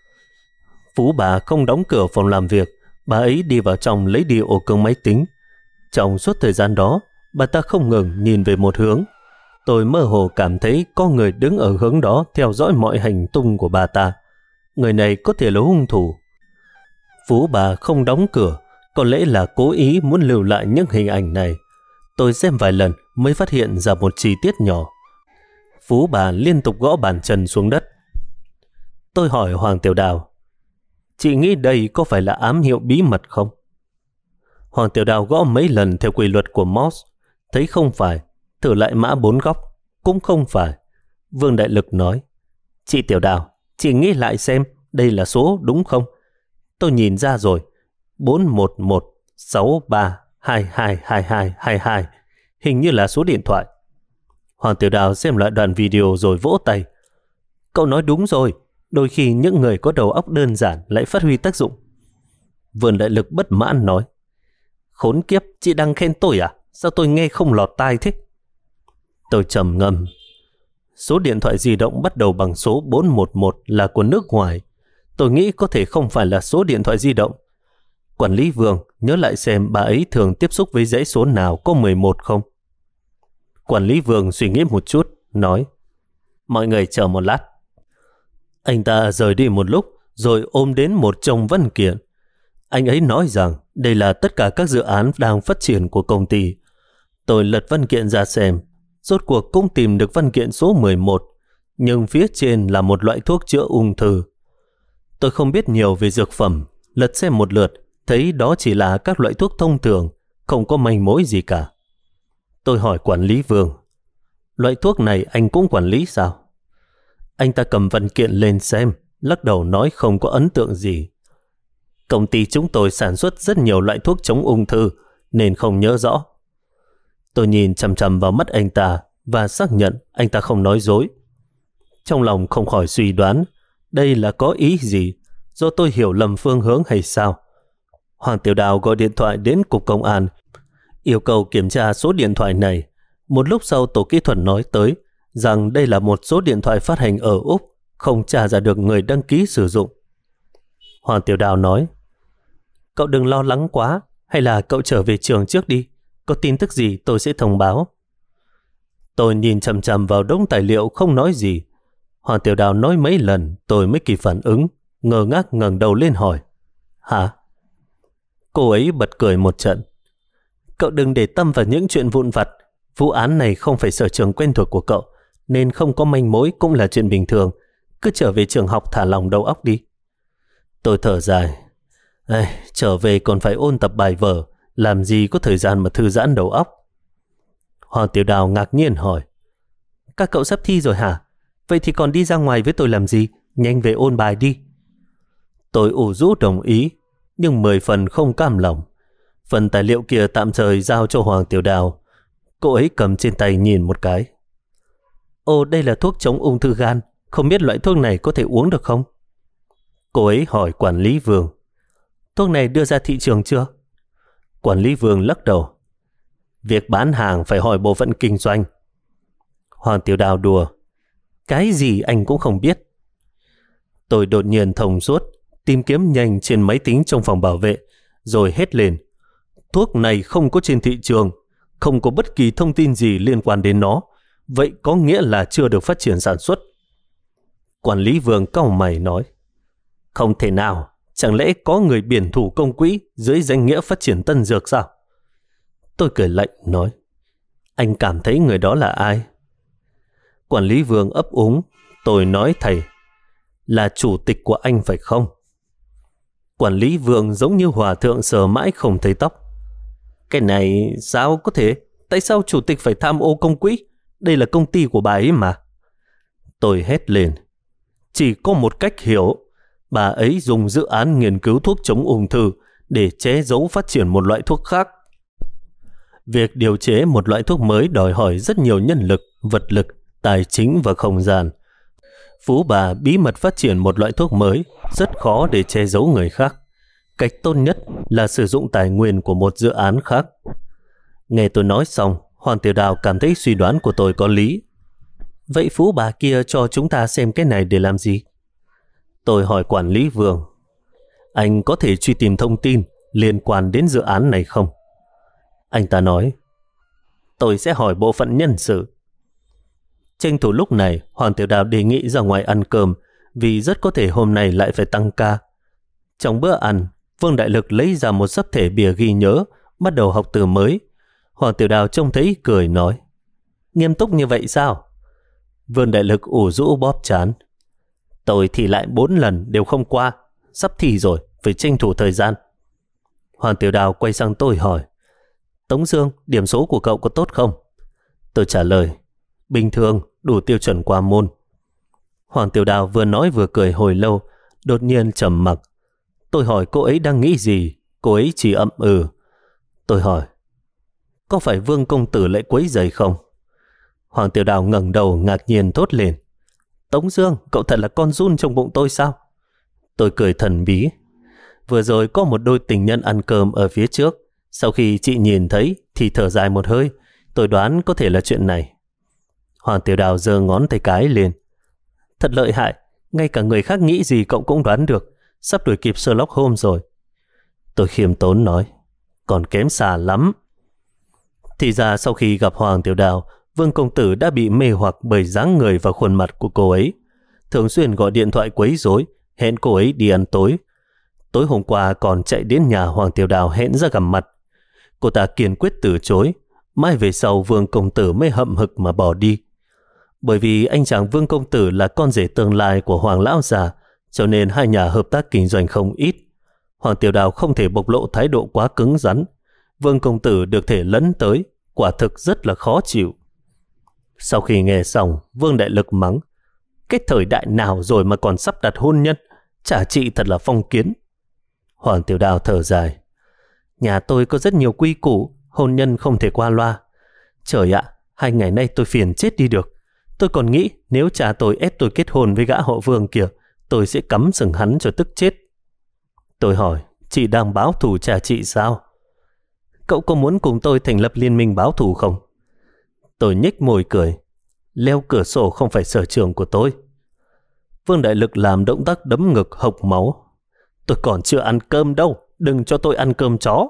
Phú bà không đóng cửa phòng làm việc, bà ấy đi vào trong lấy đi ổ cứng máy tính. Trong suốt thời gian đó, bà ta không ngừng nhìn về một hướng. Tôi mơ hồ cảm thấy có người đứng ở hướng đó theo dõi mọi hành tung của bà ta. Người này có thể là hung thủ. Phú bà không đóng cửa, có lẽ là cố ý muốn lưu lại những hình ảnh này. Tôi xem vài lần mới phát hiện ra một chi tiết nhỏ. Phú bà liên tục gõ bàn chân xuống đất. Tôi hỏi Hoàng Tiểu Đào: chị nghĩ đây có phải là ám hiệu bí mật không? Hoàng Tiểu Đào gõ mấy lần theo quy luật của Morse, thấy không phải. Thử lại mã 4 góc, cũng không phải. Vương Đại Lực nói: chị Tiểu Đào, chị nghĩ lại xem đây là số đúng không? Tôi nhìn ra rồi, 41163222222, hình như là số điện thoại. Hoàng Tiểu Đào xem lại đoạn video rồi vỗ tay: cậu nói đúng rồi, đôi khi những người có đầu óc đơn giản lại phát huy tác dụng. Vương Đại Lực bất mãn nói: khốn kiếp, chị đang khen tôi à? Sao tôi nghe không lọt tai thế? Tôi trầm ngâm. Số điện thoại di động bắt đầu bằng số 411 là của nước ngoài. Tôi nghĩ có thể không phải là số điện thoại di động. Quản lý Vương nhớ lại xem bà ấy thường tiếp xúc với dãy số nào có 11 không? Quản lý Vương suy nghĩ một chút, nói: mọi người chờ một lát. Anh ta rời đi một lúc rồi ôm đến một chồng văn kiện. Anh ấy nói rằng đây là tất cả các dự án đang phát triển của công ty. Tôi lật văn kiện ra xem, rốt cuộc cũng tìm được văn kiện số 11, nhưng phía trên là một loại thuốc chữa ung thư. Tôi không biết nhiều về dược phẩm, lật xem một lượt, thấy đó chỉ là các loại thuốc thông thường, không có manh mối gì cả. Tôi hỏi quản lý Vương, loại thuốc này anh cũng quản lý sao? Anh ta cầm văn kiện lên xem, lắc đầu nói không có ấn tượng gì. Công ty chúng tôi sản xuất rất nhiều loại thuốc chống ung thư, nên không nhớ rõ. Tôi nhìn chằm chằm vào mắt anh ta và xác nhận anh ta không nói dối. Trong lòng không khỏi suy đoán, đây là có ý gì, do tôi hiểu lầm phương hướng hay sao? Hoàng Tiểu Đào gọi điện thoại đến cục công an, yêu cầu kiểm tra số điện thoại này. Một lúc sau tổ kỹ thuật nói tới rằng đây là một số điện thoại phát hành ở Úc, không tra ra được người đăng ký sử dụng. Hoàng Tiểu Đào nói, cậu đừng lo lắng quá, hay là cậu trở về trường trước đi, có tin tức gì tôi sẽ thông báo. Tôi nhìn chằm chằm vào đống tài liệu không nói gì. Hoàng Tiểu Đào nói mấy lần tôi mới kịp phản ứng, ngơ ngác ngẩng đầu lên hỏi, hả? Cô ấy bật cười một trận. Cậu đừng để tâm vào những chuyện vụn vặt, vụ án này không phải sở trường quen thuộc của cậu, nên không có manh mối cũng là chuyện bình thường. Cứ trở về trường học thả lỏng đầu óc đi. Tôi thở dài. Trở về còn phải ôn tập bài vở, làm gì có thời gian mà thư giãn đầu óc. Hoàng Tiểu Đào ngạc nhiên hỏi, các cậu sắp thi rồi hả? Vậy thì còn đi ra ngoài với tôi làm gì? Nhanh về ôn bài đi. Tôi ủ rũ đồng ý, nhưng 10 phần không cam lòng. Phần tài liệu kia tạm thời giao cho Hoàng Tiểu Đào. Cô ấy cầm trên tay nhìn một cái. Ồ, đây là thuốc chống ung thư gan, không biết loại thuốc này có thể uống được không? Cô ấy hỏi quản lý Vương, thuốc này đưa ra thị trường chưa? Quản lý Vương lắc đầu. Việc bán hàng phải hỏi bộ phận kinh doanh. Hoàng Tiểu Đào đùa, cái gì anh cũng không biết. Tôi đột nhiên thông suốt, tìm kiếm nhanh trên máy tính trong phòng bảo vệ, rồi hét lên, thuốc này không có trên thị trường, không có bất kỳ thông tin gì liên quan đến nó, vậy có nghĩa là chưa được phát triển sản xuất. Quản lý Vương cau mày nói, không thể nào, chẳng lẽ có người biển thủ công quỹ dưới danh nghĩa phát triển tân dược sao? Tôi cười lạnh nói, anh cảm thấy người đó là ai? Quản lý Vương ấp úng. Tôi nói thầy, là chủ tịch của anh phải không? Quản lý Vương giống như hòa thượng sờ mãi không thấy tóc. Cái này sao có thể? Tại sao chủ tịch phải tham ô công quỹ? Đây là công ty của bà ấy mà. Tôi hét lên, chỉ có một cách hiểu. Bà ấy dùng dự án nghiên cứu thuốc chống ung thư để che giấu phát triển một loại thuốc khác. Việc điều chế một loại thuốc mới đòi hỏi rất nhiều nhân lực, vật lực, tài chính và không gian. Phú bà bí mật phát triển một loại thuốc mới, rất khó để che giấu người khác. Cách tốt nhất là sử dụng tài nguyên của một dự án khác. Nghe tôi nói xong, Hoàng Tiểu Đào cảm thấy suy đoán của tôi có lý. Vậy Phú bà kia cho chúng ta xem cái này để làm gì? Tôi hỏi quản lý Vương, anh có thể truy tìm thông tin liên quan đến dự án này không? Anh ta nói, tôi sẽ hỏi bộ phận nhân sự. Tranh thủ lúc này, Hoàng Tiểu Đào đề nghị ra ngoài ăn cơm, vì rất có thể hôm nay lại phải tăng ca. Trong bữa ăn, Vương Đại Lực lấy ra một xấp thể bìa ghi nhớ, bắt đầu học từ mới. Hoàng Tiểu Đào trông thấy cười nói, nghiêm túc như vậy sao? Vương Đại Lực ủ rũ bóp trán. Tôi thì lại 4 lần đều không qua, sắp thi rồi, phải tranh thủ thời gian. Hoàng Tiểu Đào quay sang tôi hỏi, Tống Dương, điểm số của cậu có tốt không? Tôi trả lời, bình thường, đủ tiêu chuẩn qua môn. Hoàng Tiểu Đào vừa nói vừa cười hồi lâu, đột nhiên trầm mặc. Tôi hỏi cô ấy đang nghĩ gì, cô ấy chỉ ậm ừ. Tôi hỏi, có phải Vương công tử lại quấy rầy không? Hoàng Tiểu Đào ngẩng đầu ngạc nhiên thốt lên, Tống Dương, cậu thật là con giun trong bụng tôi sao? Tôi cười thần bí. Vừa rồi có một đôi tình nhân ăn cơm ở phía trước, sau khi chị nhìn thấy thì thở dài một hơi. Tôi đoán có thể là chuyện này. Hoàng Tiểu Đào giơ ngón tay cái lên. Thật lợi hại, ngay cả người khác nghĩ gì cậu cũng đoán được, sắp đuổi kịp Sherlock Holmes rồi. Tôi khiêm tốn nói, còn kém xa lắm. Thì ra sau khi gặp Hoàng Tiểu Đào, Vương công tử đã bị mê hoặc bởi dáng người và khuôn mặt của cô ấy. thường xuyên gọi điện thoại quấy rối, hẹn cô ấy đi ăn tối. Tối hôm qua còn chạy đến nhà Hoàng Tiểu Đào hẹn ra gặp mặt. Cô ta kiên quyết từ chối. Mai về sau Vương công tử mới hậm hực mà bỏ đi. Bởi vì anh chàng Vương công tử là con rể tương lai của Hoàng lão già, cho nên hai nhà hợp tác kinh doanh không ít. Hoàng Tiểu Đào không thể bộc lộ thái độ quá cứng rắn. Vương công tử được thể lấn tới, quả thực rất là khó chịu. Sau khi nghe xong, Vương Đại Lực mắng: cái thời đại nào rồi mà còn sắp đặt hôn nhân, chả chị thật là phong kiến. Hoàng Tiểu Đào thở dài: nhà tôi có rất nhiều quy củ, hôn nhân không thể qua loa. Trời ạ, 2 ngày nay tôi phiền chết đi được. Tôi còn nghĩ nếu cha tôi ép tôi kết hôn với gã họ Vương kìa, tôi sẽ cắm sừng hắn cho tức chết. Tôi hỏi: chị đang báo thù cha chị sao? Cậu có muốn cùng tôi thành lập liên minh báo thù không? Tôi nhếch môi cười: leo cửa sổ không phải sở trường của tôi. Vương Đại Lực làm động tác đấm ngực hộc máu: tôi còn chưa ăn cơm đâu, đừng cho tôi ăn cơm chó.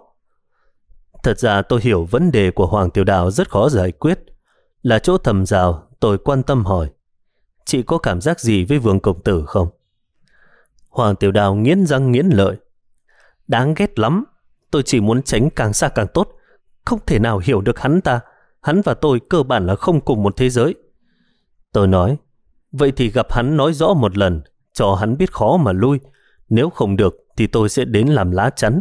Thật ra tôi hiểu vấn đề của Hoàng Tiểu Đào rất khó giải quyết. Là chỗ thầm rào, tôi quan tâm hỏi: chị có cảm giác gì với Vương công tử không? Hoàng Tiểu Đào nghiến răng nghiến lợi: đáng ghét lắm. Tôi chỉ muốn tránh càng xa càng tốt. Không thể nào hiểu được hắn ta. Hắn và tôi cơ bản là không cùng một thế giới. Tôi nói: vậy thì gặp hắn nói rõ một lần, cho hắn biết khó mà lui. Nếu không được thì tôi sẽ đến làm lá chắn.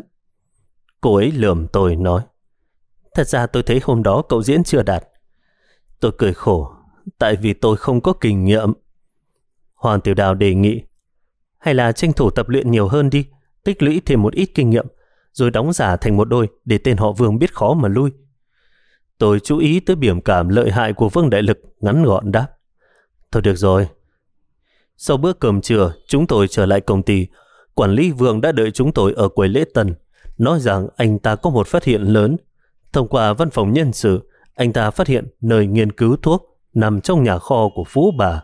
Cô ấy lườm tôi nói: thật ra tôi thấy hôm đó cậu diễn chưa đạt. Tôi cười khổ: tại vì tôi không có kinh nghiệm. Hoàng Tiểu Đào đề nghị: hay là tranh thủ tập luyện nhiều hơn đi, tích lũy thêm một ít kinh nghiệm, rồi đóng giả thành một đôi để tên họ Vương biết khó mà lui. Tôi chú ý tới biểu cảm lợi hại của Vương Đại Lực, ngắn gọn đáp: thôi được rồi. Sau bữa cơm trưa, chúng tôi trở lại công ty. Quản lý Vương đã đợi chúng tôi ở quầy lễ tân, nói rằng anh ta có một phát hiện lớn. Thông qua văn phòng nhân sự, anh ta phát hiện nơi nghiên cứu thuốc nằm trong nhà kho của Phú Bà.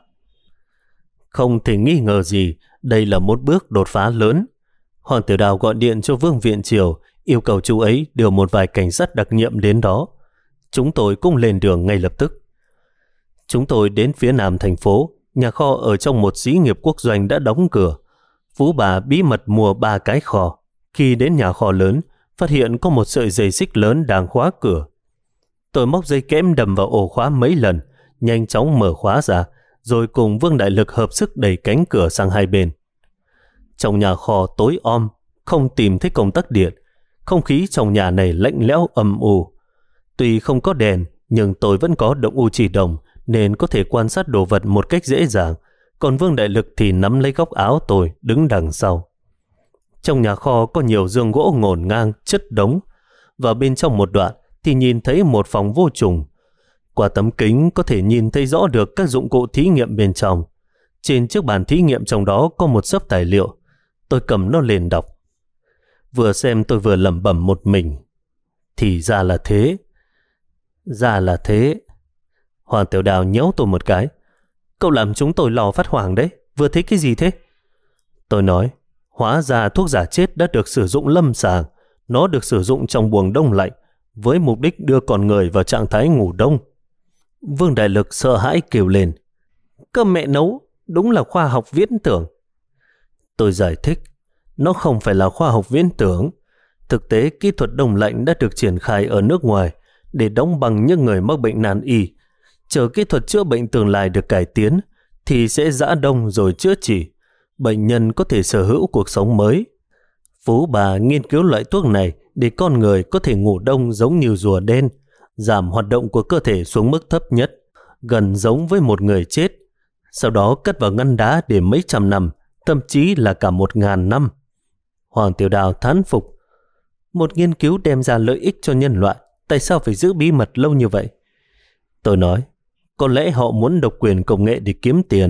Không thể nghi ngờ gì, đây là một bước đột phá lớn. Hoàng Tiểu Đào gọi điện cho Vương Viện Triều, yêu cầu chú ấy điều một vài cảnh sát đặc nhiệm đến đó. Chúng tôi cũng lên đường ngay lập tức. Chúng tôi đến phía nam thành phố, nhà kho ở trong một xí nghiệp quốc doanh đã đóng cửa. Phú Bà bí mật mua 3 cái kho. Khi đến nhà kho lớn, phát hiện có một sợi dây xích lớn đang khóa cửa. Tôi móc dây kẽm đầm vào ổ khóa mấy lần, nhanh chóng mở khóa ra, rồi cùng Vương Đại Lực hợp sức đẩy cánh cửa sang hai bên. Trong nhà kho tối om, không tìm thấy công tắc điện. Không khí trong nhà này lạnh lẽo âm u. Tuy không có đèn, nhưng tôi vẫn có động u chỉ đồng, nên có thể quan sát đồ vật một cách dễ dàng. Còn Vương Đại Lực thì nắm lấy góc áo tôi, đứng đằng sau. Trong nhà kho có nhiều giường gỗ ngổn ngang, chất đống. Và bên trong một đoạn thì nhìn thấy một phòng vô trùng. Qua tấm kính có thể nhìn thấy rõ được các dụng cụ thí nghiệm bên trong. Trên chiếc bàn thí nghiệm trong đó có một xấp tài liệu. Tôi cầm nó lên đọc. Vừa xem tôi vừa lẩm bẩm một mình: thì ra là thế. Ra là thế. Hoàng Tiểu Đào nhéo tôi một cái: cậu làm chúng tôi lo phát hoảng đấy. Vừa thấy cái gì thế? Tôi nói: hóa ra thuốc giả chết đã được sử dụng lâm sàng. Nó được sử dụng trong buồng đông lạnh với mục đích đưa con người vào trạng thái ngủ đông. Vương Đại Lực sợ hãi kêu lên: cơm mẹ nấu, đúng là khoa học viễn tưởng. Tôi giải thích: nó không phải là khoa học viễn tưởng. Thực tế, kỹ thuật đông lạnh đã được triển khai ở nước ngoài để đóng băng những người mắc bệnh nan y. Chờ kỹ thuật chữa bệnh tương lai được cải tiến thì sẽ giã đông rồi chữa trị. Bệnh nhân có thể sở hữu cuộc sống mới. Phú Bà nghiên cứu loại thuốc này để con người có thể ngủ đông giống như rùa đen, giảm hoạt động của cơ thể xuống mức thấp nhất, gần giống với một người chết. Sau đó cất vào ngăn đá để mấy trăm năm, thậm chí là cả 1000 năm. Hoàng Tiểu Đào thán phục: một nghiên cứu đem ra lợi ích cho nhân loại, tại sao phải giữ bí mật lâu như vậy? Tôi nói: có lẽ họ muốn độc quyền công nghệ để kiếm tiền.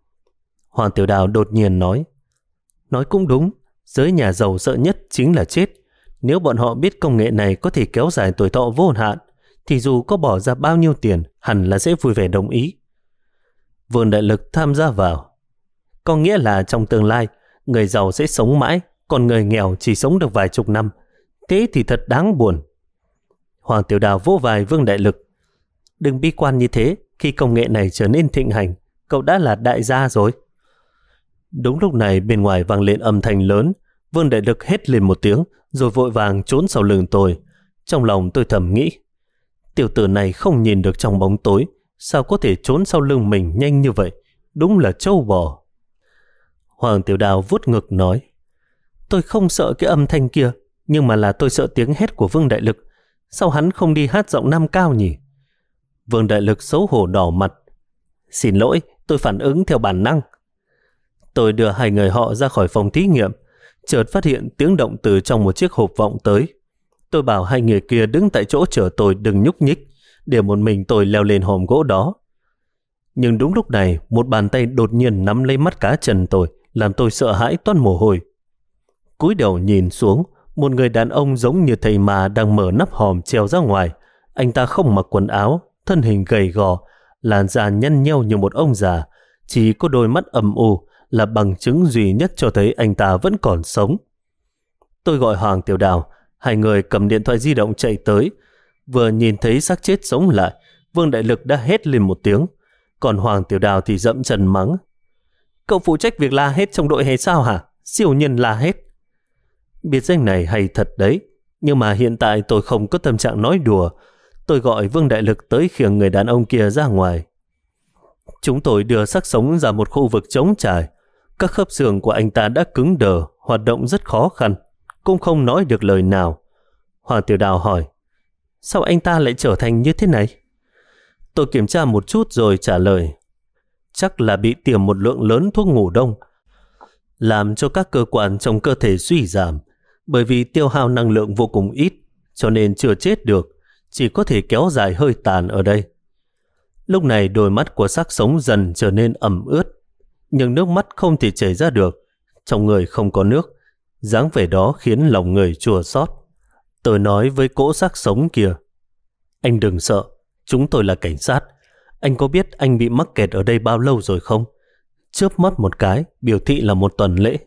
Hoàng Tiểu Đào đột nhiên nói: nói cũng đúng, giới nhà giàu sợ nhất chính là chết. Nếu bọn họ biết công nghệ này có thể kéo dài tuổi thọ vô hạn, thì dù có bỏ ra bao nhiêu tiền, hẳn là sẽ vui vẻ đồng ý. Vương Đại Lực tham gia vào: có nghĩa là trong tương lai, người giàu sẽ sống mãi, còn người nghèo chỉ sống được vài chục năm. Thế thì thật đáng buồn. Hoàng Tiểu Đào vỗ vai Vương Đại Lực: đừng bi quan như thế, khi công nghệ này trở nên thịnh hành, cậu đã là đại gia rồi. Đúng lúc này bên ngoài vang lên âm thanh lớn. Vương Đại Lực hét lên một tiếng rồi vội vàng trốn sau lưng tôi. Trong lòng tôi thầm nghĩ, tiểu tử này không nhìn được trong bóng tối, sao có thể trốn sau lưng mình nhanh như vậy? Đúng là trâu bò. Hoàng Tiểu Đào vuốt ngực nói, tôi không sợ cái âm thanh kia, nhưng mà là tôi sợ tiếng hét của Vương Đại Lực. Sao hắn không đi hát giọng nam cao nhỉ? Vương Đại Lực xấu hổ đỏ mặt. Xin lỗi, tôi phản ứng theo bản năng. Tôi đưa hai người họ ra khỏi phòng thí nghiệm, chợt phát hiện tiếng động từ trong một chiếc hộp vọng tới. Tôi bảo hai người kia đứng tại chỗ chờ tôi đừng nhúc nhích, để một mình tôi leo lên hòm gỗ đó. Nhưng đúng lúc này, một bàn tay đột nhiên nắm lấy mắt cá chân tôi, làm tôi sợ hãi toát mồ hôi. Cúi đầu nhìn xuống, một người đàn ông giống như thầy mà đang mở nắp hòm treo ra ngoài. Anh ta không mặc quần áo, thân hình gầy gò, làn da nhăn nheo như một ông già, chỉ có đôi mắt âm u là bằng chứng duy nhất cho thấy anh ta vẫn còn sống. Tôi gọi Hoàng Tiểu Đào, hai người cầm điện thoại di động chạy tới. Vừa nhìn thấy xác chết sống lại, Vương Đại Lực đã hét lên một tiếng, còn Hoàng Tiểu Đào thì dậm chân mắng. Cậu phụ trách việc la hét trong đội hay sao hả? Siêu nhân la hét. Biệt danh này hay thật đấy, nhưng mà hiện tại tôi không có tâm trạng nói đùa. Tôi gọi Vương Đại Lực tới khiêng người đàn ông kia ra ngoài. Chúng tôi đưa xác sống ra một khu vực trống trải. Các khớp xương của anh ta đã cứng đờ, hoạt động rất khó khăn, cũng không nói được lời nào. Hoàng Tiểu Đào hỏi, sao anh ta lại trở thành như thế này? Tôi kiểm tra một chút rồi trả lời, chắc là bị tiêm một lượng lớn thuốc ngủ đông, làm cho các cơ quan trong cơ thể suy giảm. Bởi vì tiêu hao năng lượng vô cùng ít, cho nên chưa chết được, chỉ có thể kéo dài hơi tàn ở đây. Lúc này đôi mắt của xác sống dần trở nên ẩm ướt, nhưng nước mắt không thể chảy ra được, trong người không có nước. Dáng vẻ đó khiến lòng người chua xót. Tôi nói với cỗ xác sống kia, anh đừng sợ, chúng tôi là cảnh sát. Anh có biết anh bị mắc kẹt ở đây bao lâu rồi không? Chớp mắt một cái biểu thị là một tuần lễ.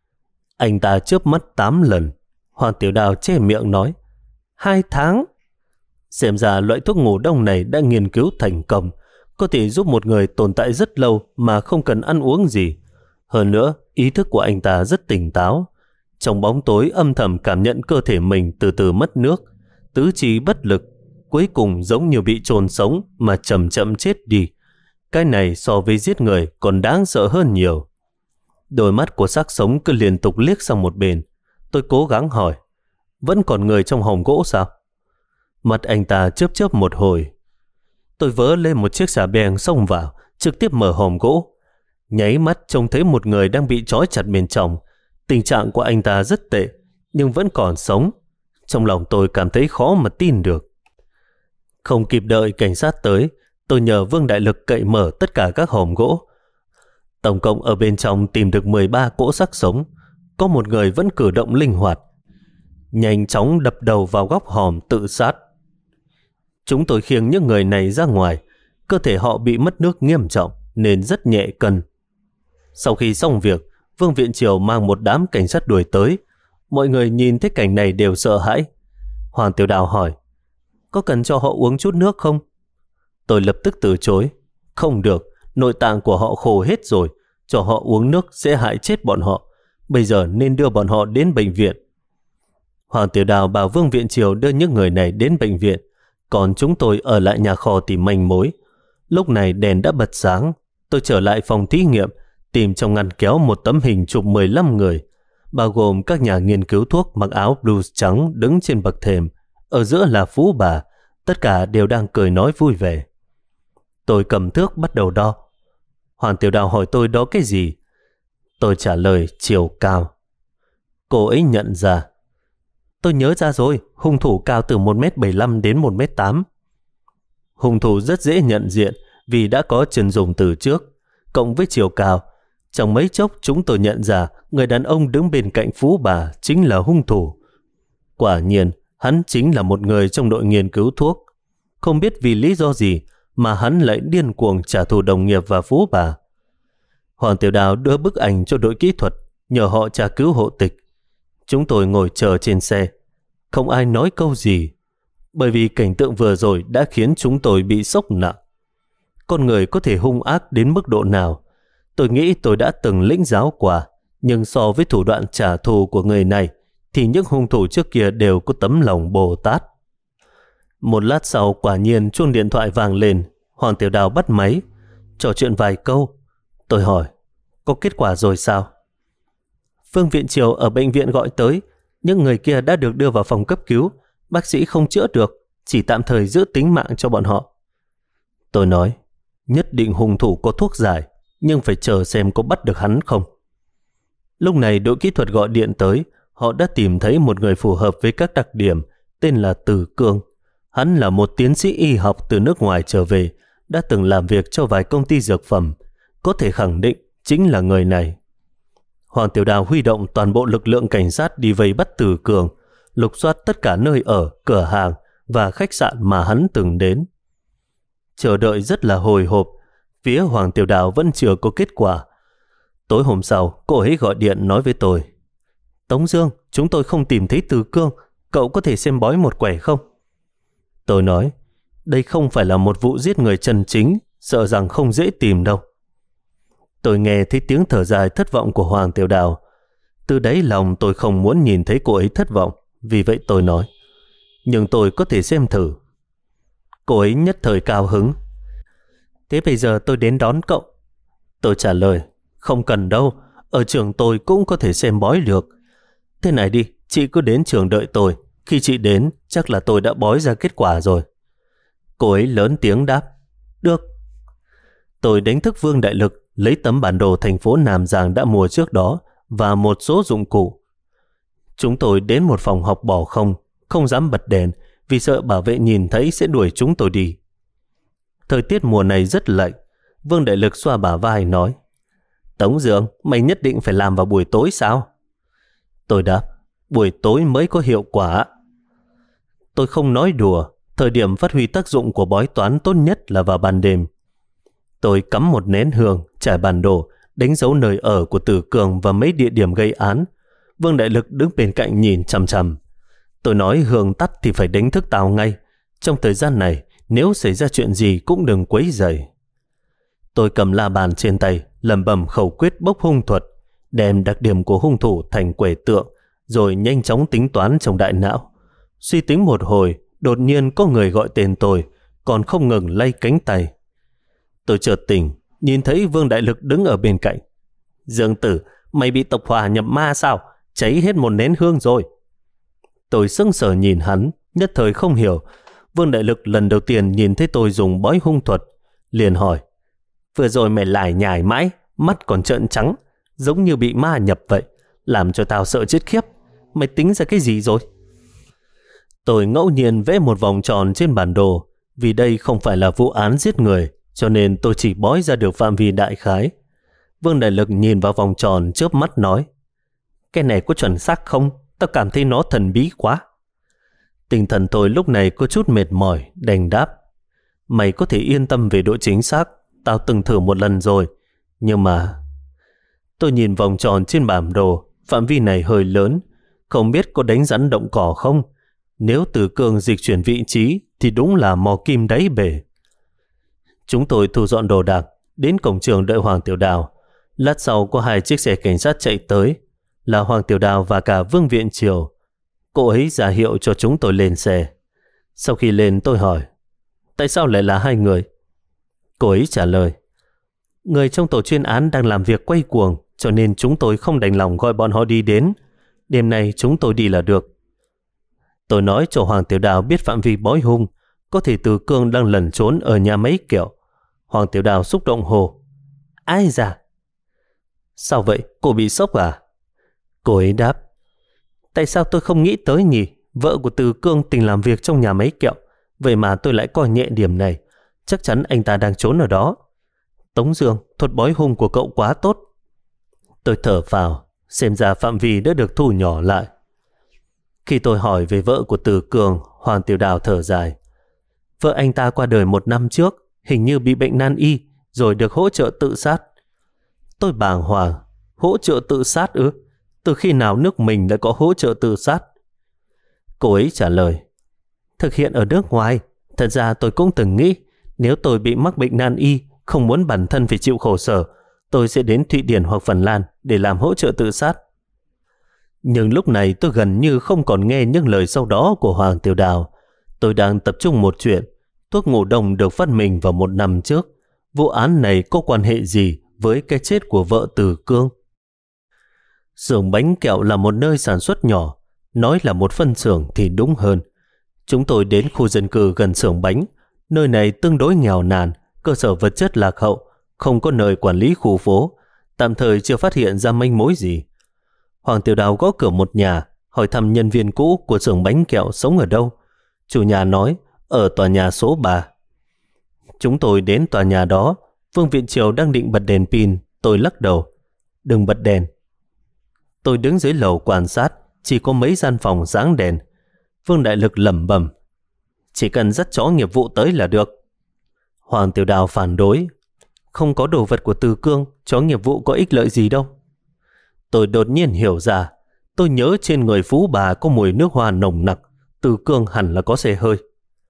Anh ta chớp mắt 8 lần. Hoàng Tiểu Đào che miệng nói, 2 tháng. Xem ra loại thuốc ngủ đông này đã nghiên cứu thành công, có thể giúp một người tồn tại rất lâu mà không cần ăn uống gì. Hơn nữa, ý thức của anh ta rất tỉnh táo. Trong bóng tối âm thầm cảm nhận cơ thể mình từ từ mất nước, tứ chi bất lực, cuối cùng giống như bị chôn sống mà chậm chậm chết đi. Cái này so với giết người còn đáng sợ hơn nhiều. Đôi mắt của xác sống cứ liên tục liếc sang một bên. Tôi cố gắng hỏi, vẫn còn người trong hòm gỗ sao? Mặt anh ta chớp chớp một hồi. Tôi vớ lên một chiếc xà beng xông vào, trực tiếp mở hòm gỗ. Nháy mắt trông thấy một người đang bị trói chặt bên trong. Tình trạng của anh ta rất tệ, nhưng vẫn còn sống. Trong lòng tôi cảm thấy khó mà tin được. Không kịp đợi cảnh sát tới, tôi nhờ Vương Đại Lực cậy mở tất cả các hòm gỗ. Tổng cộng ở bên trong tìm được 13 cỗ xác sống. Có một người vẫn cử động linh hoạt, nhanh chóng đập đầu vào góc hòm tự sát. Chúng tôi khiêng những người này ra ngoài. Cơ thể họ bị mất nước nghiêm trọng nên rất nhẹ cân. Sau khi xong việc, Vương Viện Triều mang một đám cảnh sát đuổi tới. Mọi người nhìn thấy cảnh này đều sợ hãi. Hoàng Tiểu Đào hỏi, có cần cho họ uống chút nước không? Tôi lập tức từ chối. Không được, nội tạng của họ khô hết rồi, cho họ uống nước sẽ hại chết bọn họ. Bây giờ nên đưa bọn họ đến bệnh viện. Hoàng Tiểu Đào bảo Vương Viện Triều đưa những người này đến bệnh viện, còn chúng tôi ở lại nhà kho tìm manh mối. Lúc này đèn đã bật sáng. Tôi trở lại phòng thí nghiệm, tìm trong ngăn kéo một tấm hình chụp 15 người, bao gồm các nhà nghiên cứu thuốc mặc áo blues trắng đứng trên bậc thềm. Ở giữa là Phú Bà, tất cả đều đang cười nói vui vẻ. Tôi cầm thước bắt đầu đo. Hoàng Tiểu Đào hỏi tôi đo cái gì? Tôi trả lời chiều cao. Cô ấy nhận ra. Tôi nhớ ra rồi, hung thủ cao từ 1m75 đến 1m8. Hung thủ rất dễ nhận diện vì đã có chân dùng từ trước, cộng với chiều cao. Trong mấy chốc chúng tôi nhận ra người đàn ông đứng bên cạnh Phú Bà chính là hung thủ. Quả nhiên, hắn chính là một người trong đội nghiên cứu thuốc. Không biết vì lý do gì mà hắn lại điên cuồng trả thù đồng nghiệp và Phú Bà. Hoàng Tiểu Đào đưa bức ảnh cho đội kỹ thuật, nhờ họ tra cứu hộ tịch. Chúng tôi ngồi chờ trên xe. Không ai nói câu gì, bởi vì cảnh tượng vừa rồi đã khiến chúng tôi bị sốc nặng. Con người có thể hung ác đến mức độ nào? Tôi nghĩ tôi đã từng lĩnh giáo qua, nhưng so với thủ đoạn trả thù của người này thì những hung thủ trước kia đều có tấm lòng Bồ Tát. Một lát sau quả nhiên chuông điện thoại vang lên. Hoàng Tiểu Đào bắt máy, trò chuyện vài câu. Tôi hỏi, có kết quả rồi sao? Phương Viện Triều ở bệnh viện gọi tới, những người kia đã được đưa vào phòng cấp cứu. Bác sĩ không chữa được, chỉ tạm thời giữ tính mạng cho bọn họ. Tôi nói, nhất định hung thủ có thuốc giải, nhưng phải chờ xem có bắt được hắn không. Lúc này đội kỹ thuật gọi điện tới. Họ đã tìm thấy một người phù hợp với các đặc điểm, tên là Từ Cương. Hắn là một tiến sĩ y học từ nước ngoài trở về, đã từng làm việc cho vài công ty dược phẩm. Có thể khẳng định chính là người này. Hoàng Tiểu Đào huy động toàn bộ lực lượng cảnh sát đi vây bắt Từ Cường, lục soát tất cả nơi ở, cửa hàng và khách sạn mà hắn từng đến. Chờ đợi rất là hồi hộp, phía Hoàng Tiểu Đào vẫn chưa có kết quả. Tối hôm sau, cô ấy gọi điện nói với tôi, Tống Dương, chúng tôi không tìm thấy Từ Cương, cậu có thể xem bói một quẻ không? Tôi nói, đây không phải là một vụ giết người chân chính, sợ rằng không dễ tìm đâu. Tôi nghe thấy tiếng thở dài thất vọng của Hoàng Tiểu Đào. Từ đáy lòng tôi không muốn nhìn thấy cô ấy thất vọng, vì vậy tôi nói, nhưng tôi có thể xem thử. Cô ấy nhất thời cao hứng. Thế bây giờ tôi đến đón cậu. Tôi trả lời, không cần đâu, ở trường tôi cũng có thể xem bói được. Thế này đi, chị cứ đến trường đợi tôi. Khi chị đến, chắc là tôi đã bói ra kết quả rồi. Cô ấy lớn tiếng đáp, được. Tôi đánh thức Vương Đại Lực, lấy tấm bản đồ thành phố Nam Giang đã mua trước đó và một số dụng cụ. Chúng tôi đến một phòng học bỏ không dám bật đèn vì sợ bảo vệ nhìn thấy sẽ đuổi chúng tôi đi. Thời tiết mùa này rất lạnh. Vương Đại Lực xoa bả vai nói, Tống Dương, mày nhất định phải làm vào buổi tối sao? Tôi đáp, buổi tối mới có hiệu quả. Tôi không nói đùa, thời điểm phát huy tác dụng của bói toán tốt nhất là vào ban đêm. Tôi cắm một nén hương, trải bản đồ, đánh dấu nơi ở của Từ Cường và mấy địa điểm gây án. Vương Đại Lực đứng bên cạnh nhìn chằm chằm. Tôi nói hương tắt thì phải đánh thức tao ngay. Trong thời gian này, nếu xảy ra chuyện gì cũng đừng quấy rầy. Tôi cầm la bàn trên tay, lẩm bẩm khẩu quyết bốc hung thuật, đem đặc điểm của hung thủ thành quẻ tượng, rồi nhanh chóng tính toán trong đại não. Suy tính một hồi, đột nhiên có người gọi tên tôi, còn không ngừng lay cánh tay. Tôi chợt tỉnh, nhìn thấy Vương Đại Lực đứng ở bên cạnh. Dương tử, mày bị tộc hỏa nhập ma sao? Cháy hết một nén hương rồi. Tôi sững sờ nhìn hắn, nhất thời không hiểu. Vương Đại Lực lần đầu tiên nhìn thấy tôi dùng bói hung thuật, liền hỏi, vừa rồi mày lải nhải mãi, mắt còn trợn trắng, giống như bị ma nhập vậy, làm cho tao sợ chết khiếp. Mày tính ra cái gì rồi? Tôi ngẫu nhiên vẽ một vòng tròn trên bản đồ. Vì đây không phải là vụ án giết người, cho nên tôi chỉ bói ra được phạm vi đại khái. Vương Đại Lực nhìn vào vòng tròn chớp mắt nói, cái này có chuẩn xác không? Tao cảm thấy nó thần bí quá. Tinh thần tôi lúc này có chút mệt mỏi, đành đáp, mày có thể yên tâm về độ chính xác, tao từng thử một lần rồi. Nhưng mà... Tôi nhìn vòng tròn trên bản đồ, phạm vi này hơi lớn, không biết có đánh rắn động cỏ không. Nếu Từ Cường dịch chuyển vị trí thì đúng là mò kim đáy bể. Chúng tôi thu dọn đồ đạc, đến cổng trường đợi Hoàng Tiểu Đào. Lát sau có 2 chiếc xe cảnh sát chạy tới, là Hoàng Tiểu Đào và cả Vương Viện Triều. Cô ấy ra hiệu cho chúng tôi lên xe. Sau khi lên tôi hỏi, tại sao lại là 2 người? Cô ấy trả lời, người trong tổ chuyên án đang làm việc quay cuồng, cho nên chúng tôi không đành lòng gọi bọn họ đi đến. Đêm nay chúng tôi đi là được. Tôi nói cho Hoàng Tiểu Đào biết phạm vi bói hung, có thể Từ Cương đang lẩn trốn ở nhà máy kẹo. Hoàng Tiểu Đào xúc động hồ, ai da? Sao vậy, cô bị sốc à? Cô ấy đáp, tại sao tôi không nghĩ tới nhỉ? Vợ của Từ Cương từng làm việc trong nhà máy kẹo, vậy mà tôi lại coi nhẹ điểm này. Chắc chắn anh ta đang trốn ở đó. Tống Dương, thuật bói hung của cậu quá tốt. Tôi thở phào, xem ra phạm vi đã được thu nhỏ lại. Khi tôi hỏi về vợ của Từ Cường, Hoàng Tiểu Đào thở dài. Vợ anh ta qua đời 1 năm trước, hình như bị bệnh nan y, rồi được hỗ trợ tự sát. Tôi bàng hoàng, hỗ trợ tự sát ư? Từ khi nào nước mình đã có hỗ trợ tự sát? Cô ấy trả lời, thực hiện ở nước ngoài. Thật ra tôi cũng từng nghĩ, nếu tôi bị mắc bệnh nan y, không muốn bản thân phải chịu khổ sở, tôi sẽ đến Thụy Điển hoặc Phần Lan để làm hỗ trợ tự sát. Nhưng lúc này tôi gần như không còn nghe những lời sau đó của Hoàng Tiểu Đào. Tôi đang tập trung một chuyện. Thuốc ngủ đông được phát minh vào 1 năm trước. Vụ án này có quan hệ gì với cái chết của vợ Từ Cương? Xưởng bánh kẹo là một nơi sản xuất nhỏ, nói là một phân xưởng thì đúng hơn. Chúng tôi đến khu dân cư gần xưởng bánh. Nơi này tương đối nghèo nàn, cơ sở vật chất lạc hậu, không có nơi quản lý khu phố, tạm thời chưa phát hiện ra manh mối gì. Hoàng Tiểu Đào gõ cửa một nhà, hỏi thăm nhân viên cũ của xưởng bánh kẹo sống ở đâu. Chủ nhà nói ở tòa nhà số 3. Chúng tôi đến tòa nhà đó. Vương Viện Triều đang định bật đèn pin. Tôi lắc đầu, đừng bật đèn. Tôi đứng dưới lầu quan sát, chỉ có mấy gian phòng sáng đèn. Vương Đại Lực lẩm bẩm, chỉ cần dắt chó nghiệp vụ tới là được. Hoàng Tiểu Đào phản đối, không có đồ vật của Từ Cương, chó nghiệp vụ có ích lợi gì đâu. Tôi đột nhiên hiểu ra, tôi nhớ trên người Phú Bà có mùi nước hoa nồng nặc, Từ Cương hẳn là có xe hơi.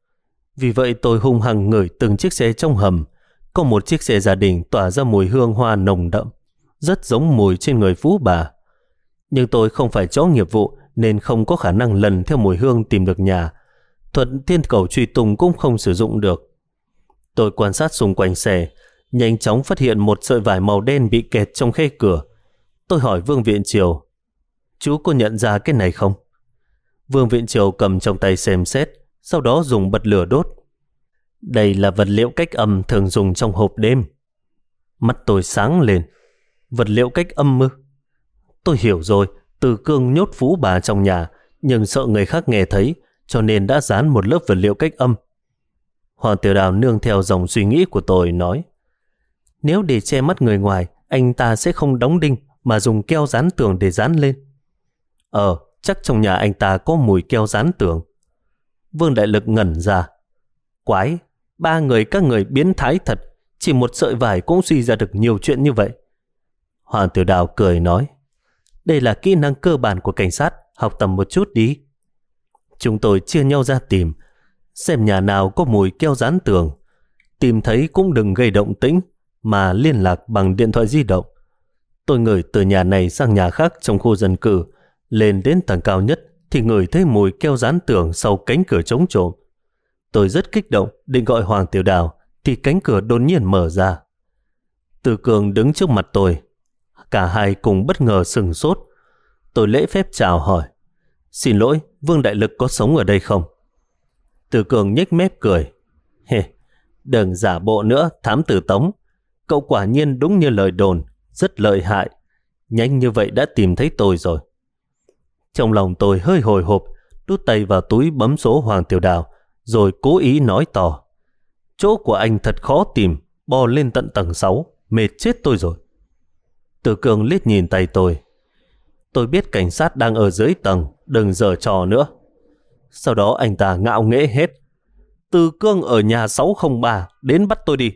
Vì vậy tôi hung hăng ngửi từng chiếc xe trong hầm. Có một chiếc xe gia đình tỏa ra mùi hương hoa nồng đậm, rất giống mùi trên người Phú Bà. Nhưng tôi không phải chó nghiệp vụ nên không có khả năng lần theo mùi hương tìm được nhà. Thuật thiên cầu truy tung cũng không sử dụng được. Tôi quan sát xung quanh xe, nhanh chóng phát hiện một sợi vải màu đen bị kẹt trong khe cửa. Tôi hỏi Vương Viện Triều, chú có nhận ra cái này không? Vương Viện Triều cầm trong tay xem xét, sau đó dùng bật lửa đốt. Đây là vật liệu cách âm thường dùng trong hộp đêm. Mắt tôi sáng lên. Vật liệu cách âm ư? Tôi hiểu rồi, Từ Cương nhốt Phú Bà trong nhà, nhưng sợ người khác nghe thấy, cho nên đã dán một lớp vật liệu cách âm. Hoàng Tiểu Đào nương theo dòng suy nghĩ của tôi nói, nếu để che mắt người ngoài, anh ta sẽ không đóng đinh mà dùng keo dán tường để dán lên. Chắc trong nhà anh ta có mùi keo dán tường. Vương Đại Lực ngẩn ra. Quái, 3 người các người biến thái thật, chỉ một sợi vải cũng suy ra được nhiều chuyện như vậy. Hoàng Tiểu Đào cười nói, đây là kỹ năng cơ bản của cảnh sát, học tầm một chút đi. Chúng tôi chia nhau ra tìm, xem nhà nào có mùi keo dán tường. Tìm thấy cũng đừng gây động tĩnh, mà liên lạc bằng điện thoại di động. Tôi ngửi từ nhà này sang nhà khác trong khu dân cư, lên đến tầng cao nhất thì ngửi thấy mùi keo dán tường sau cánh cửa chống trộm. Tôi rất kích động định gọi Hoàng Tiểu Đào thì cánh cửa đột nhiên mở ra. Từ Cường đứng trước mặt tôi. Cả hai cùng bất ngờ sửng sốt. Tôi lễ phép chào hỏi, xin lỗi, Vương Đại Lực có sống ở đây không? Từ Cường nhếch mép cười, đừng giả bộ nữa, thám tử Tống. Cậu quả nhiên đúng như lời đồn, rất lợi hại. Nhanh như vậy đã tìm thấy tôi rồi. Trong lòng tôi hơi hồi hộp, đút tay vào túi bấm số Hoàng Tiểu Đào, rồi cố ý nói to, chỗ của anh thật khó tìm, bò lên tận tầng 6, mệt chết tôi rồi. Từ Cường liếc nhìn tay tôi biết cảnh sát đang ở dưới tầng, đừng giở trò nữa. Sau đó anh ta ngạo nghễ hết, Từ Cương ở nhà 603, đến bắt tôi đi.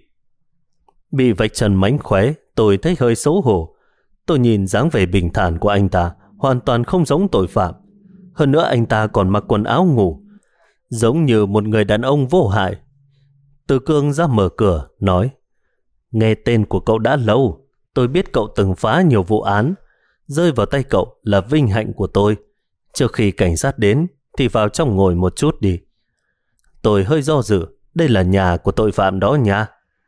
Bị vạch trần mánh khóe, tôi thấy hơi xấu hổ. Tôi nhìn dáng vẻ bình thản của anh ta, hoàn toàn không giống tội phạm. Hơn nữa anh ta còn mặc quần áo ngủ, giống như một người đàn ông vô hại. Từ Cương ra mở cửa, nói, nghe tên của cậu đã lâu, tôi biết cậu từng phá nhiều vụ án, rơi vào tay cậu là vinh hạnh của tôi. Trước khi cảnh sát đến thì vào trong ngồi một chút đi. Tôi hơi do dự, đây là nhà của tội phạm đó nha.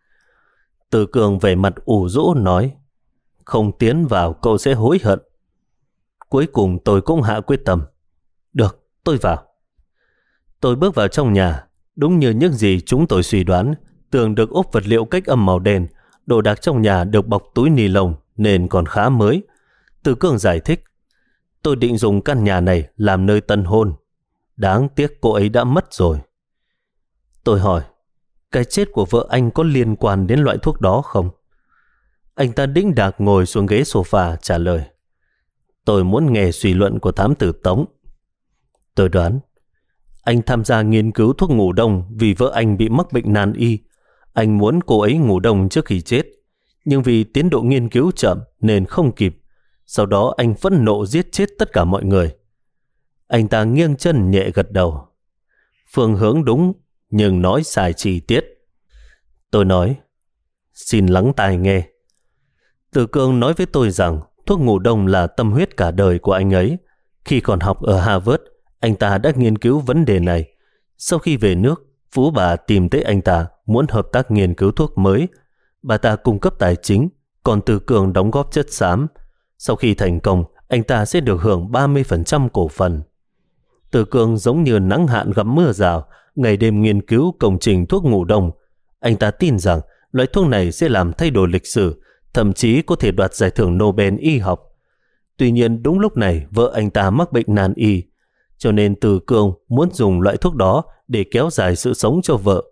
Từ Cường vẻ mặt ủ rũ nói, không tiến vào cậu sẽ hối hận. Cuối cùng tôi cũng hạ quyết tâm. Được, tôi vào. Tôi bước vào trong nhà. Đúng như những gì chúng tôi suy đoán, tường được ốp vật liệu cách âm màu đen, đồ đạc trong nhà được bọc túi ni lông nên còn khá mới. Từ Cường giải thích, tôi định dùng căn nhà này làm nơi tân hôn. Đáng tiếc cô ấy đã mất rồi. Tôi hỏi, cái chết của vợ anh có liên quan đến loại thuốc đó không? Anh ta đĩnh đạc ngồi xuống ghế sofa trả lời, tôi muốn nghe suy luận của thám tử Tống. Tôi đoán, anh tham gia nghiên cứu thuốc ngủ đông vì vợ anh bị mắc bệnh nan y. Anh muốn cô ấy ngủ đông trước khi chết, nhưng vì tiến độ nghiên cứu chậm nên không kịp. Sau đó anh phẫn nộ giết chết tất cả mọi người. Anh ta nghiêng chân nhẹ gật đầu. Phương hướng đúng, nhưng nói sai chi tiết. Tôi nói, xin lắng tai nghe. Từ Cương nói với tôi rằng thuốc ngủ đông là tâm huyết cả đời của anh ấy. Khi còn học ở Harvard, anh ta đã nghiên cứu vấn đề này. Sau khi về nước, Phú bà tìm tới anh ta muốn hợp tác nghiên cứu thuốc mới. Bà ta cung cấp tài chính, còn Từ Cương đóng góp chất xám. Sau khi thành công, anh ta sẽ được hưởng 30% cổ phần. Từ Cương giống như nắng hạn gặp mưa rào, ngày đêm nghiên cứu công trình thuốc ngủ đông. Anh ta tin rằng loại thuốc này sẽ làm thay đổi lịch sử, thậm chí có thể đoạt giải thưởng Nobel y học. Tuy nhiên đúng lúc này vợ anh ta mắc bệnh nan y, cho nên Từ Cương muốn dùng loại thuốc đó để kéo dài sự sống cho vợ.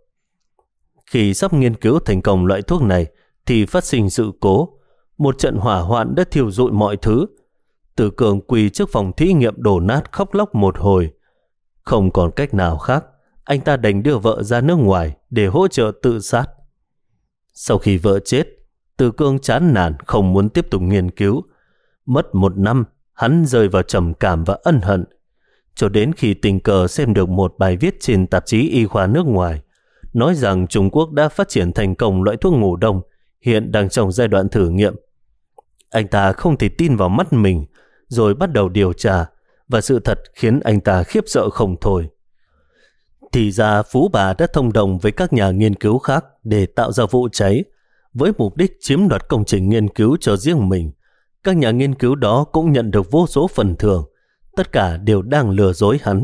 Khi sắp nghiên cứu thành công loại thuốc này thì phát sinh sự cố. Một trận hỏa hoạn đã thiêu rụi mọi thứ. Từ Cương quỳ trước phòng thí nghiệm đổ nát khóc lóc một hồi. Không còn cách nào khác, anh ta đành đưa vợ ra nước ngoài để hỗ trợ tự sát. Sau khi vợ chết, Từ Cương chán nản không muốn tiếp tục nghiên cứu. Mất 1 năm, hắn rơi vào trầm cảm và ân hận. Cho đến khi tình cờ xem được một bài viết trên tạp chí y khoa nước ngoài, nói rằng Trung Quốc đã phát triển thành công loại thuốc ngủ đông, hiện đang trong giai đoạn thử nghiệm. Anh ta không thể tin vào mắt mình, rồi bắt đầu điều tra, và sự thật khiến anh ta khiếp sợ không thôi. Thì ra Phú bà đã thông đồng với các nhà nghiên cứu khác để tạo ra vụ cháy, với mục đích chiếm đoạt công trình nghiên cứu cho riêng mình. Các nhà nghiên cứu đó cũng nhận được vô số phần thưởng, tất cả đều đang lừa dối hắn.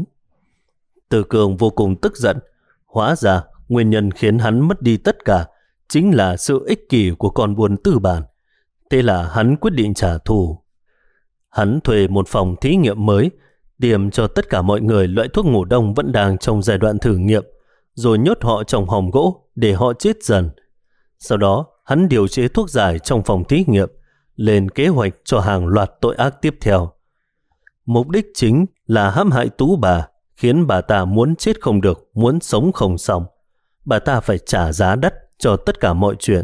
Từ Cương vô cùng tức giận. Hóa ra nguyên nhân khiến hắn mất đi tất cả chính là sự ích kỷ của con buôn tư bản. Thế là hắn quyết định trả thù. Hắn thuê một phòng thí nghiệm mới, tiêm cho tất cả mọi người loại thuốc ngủ đông vẫn đang trong giai đoạn thử nghiệm, rồi nhốt họ trong hòm gỗ để họ chết dần. Sau đó hắn điều chế thuốc giải trong phòng thí nghiệm, lên kế hoạch cho hàng loạt tội ác tiếp theo. Mục đích chính là hãm hại Tú bà, khiến bà ta muốn chết không được, muốn sống không xong. Bà ta phải trả giá đắt cho tất cả mọi chuyện.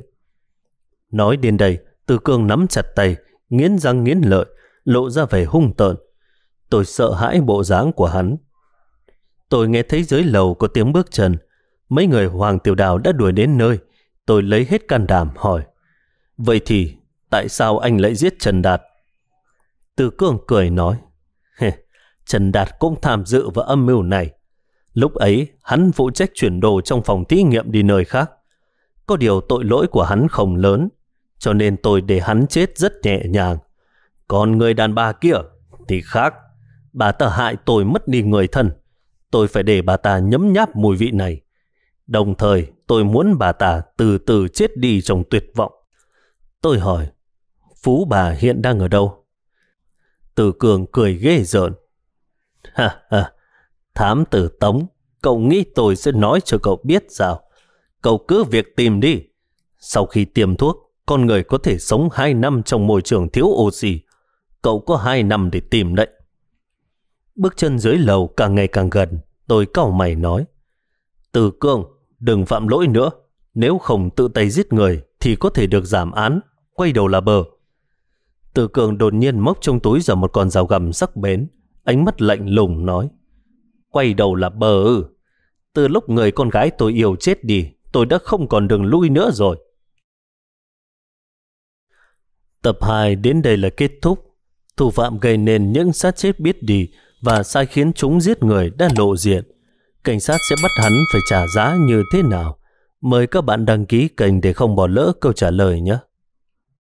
Nói đến đây, Từ Cương nắm chặt tay, nghiến răng nghiến lợi, lộ ra vẻ hung tợn. Tôi sợ hãi bộ dáng của hắn. Tôi nghe thấy dưới lầu có tiếng bước chân. Mấy người Hoàng Tiểu Đào đã đuổi đến nơi. Tôi lấy hết can đảm hỏi: vậy thì tại sao anh lại giết Trần Đạt? Từ Cương cười nói: Trần Đạt cũng tham dự vào âm mưu này. Lúc ấy hắn phụ trách chuyển đồ trong phòng thí nghiệm đi nơi khác. Có điều tội lỗi của hắn không lớn, cho nên tôi để hắn chết rất nhẹ nhàng. Còn người đàn bà kia thì khác. Bà ta hại tôi mất đi người thân. Tôi phải để bà ta nhấm nháp mùi vị này. Đồng thời tôi muốn bà ta từ từ chết đi trong tuyệt vọng. Tôi hỏi: Phú bà hiện đang ở đâu? Từ Cường cười ghê rợn: Ha ha, thám tử Tống, cậu nghĩ tôi sẽ nói cho cậu biết sao? Cậu cứ việc tìm đi. Sau khi tiêm thuốc, con người có thể sống 2 năm trong môi trường thiếu oxy. Cậu có 2 năm để tìm đấy. Bước chân dưới lầu càng ngày càng gần. Tôi cau mày nói: Từ Cương, đừng phạm lỗi nữa. Nếu không tự tay giết người thì có thể được giảm án. Quay đầu là bờ. Từ Cương đột nhiên móc trong túi ra một con dao găm sắc bén, ánh mắt lạnh lùng nói: Quay đầu là bờ ư? Từ lúc người con gái tôi yêu chết đi, tôi đã không còn đường lui nữa rồi. Tập 2 đến đây là kết thúc. Thủ phạm gây nên những xác chết biết đi và sai khiến chúng giết người đã lộ diện. Cảnh sát sẽ bắt hắn phải trả giá như thế nào? Mời các bạn đăng ký kênh để không bỏ lỡ câu trả lời nhé.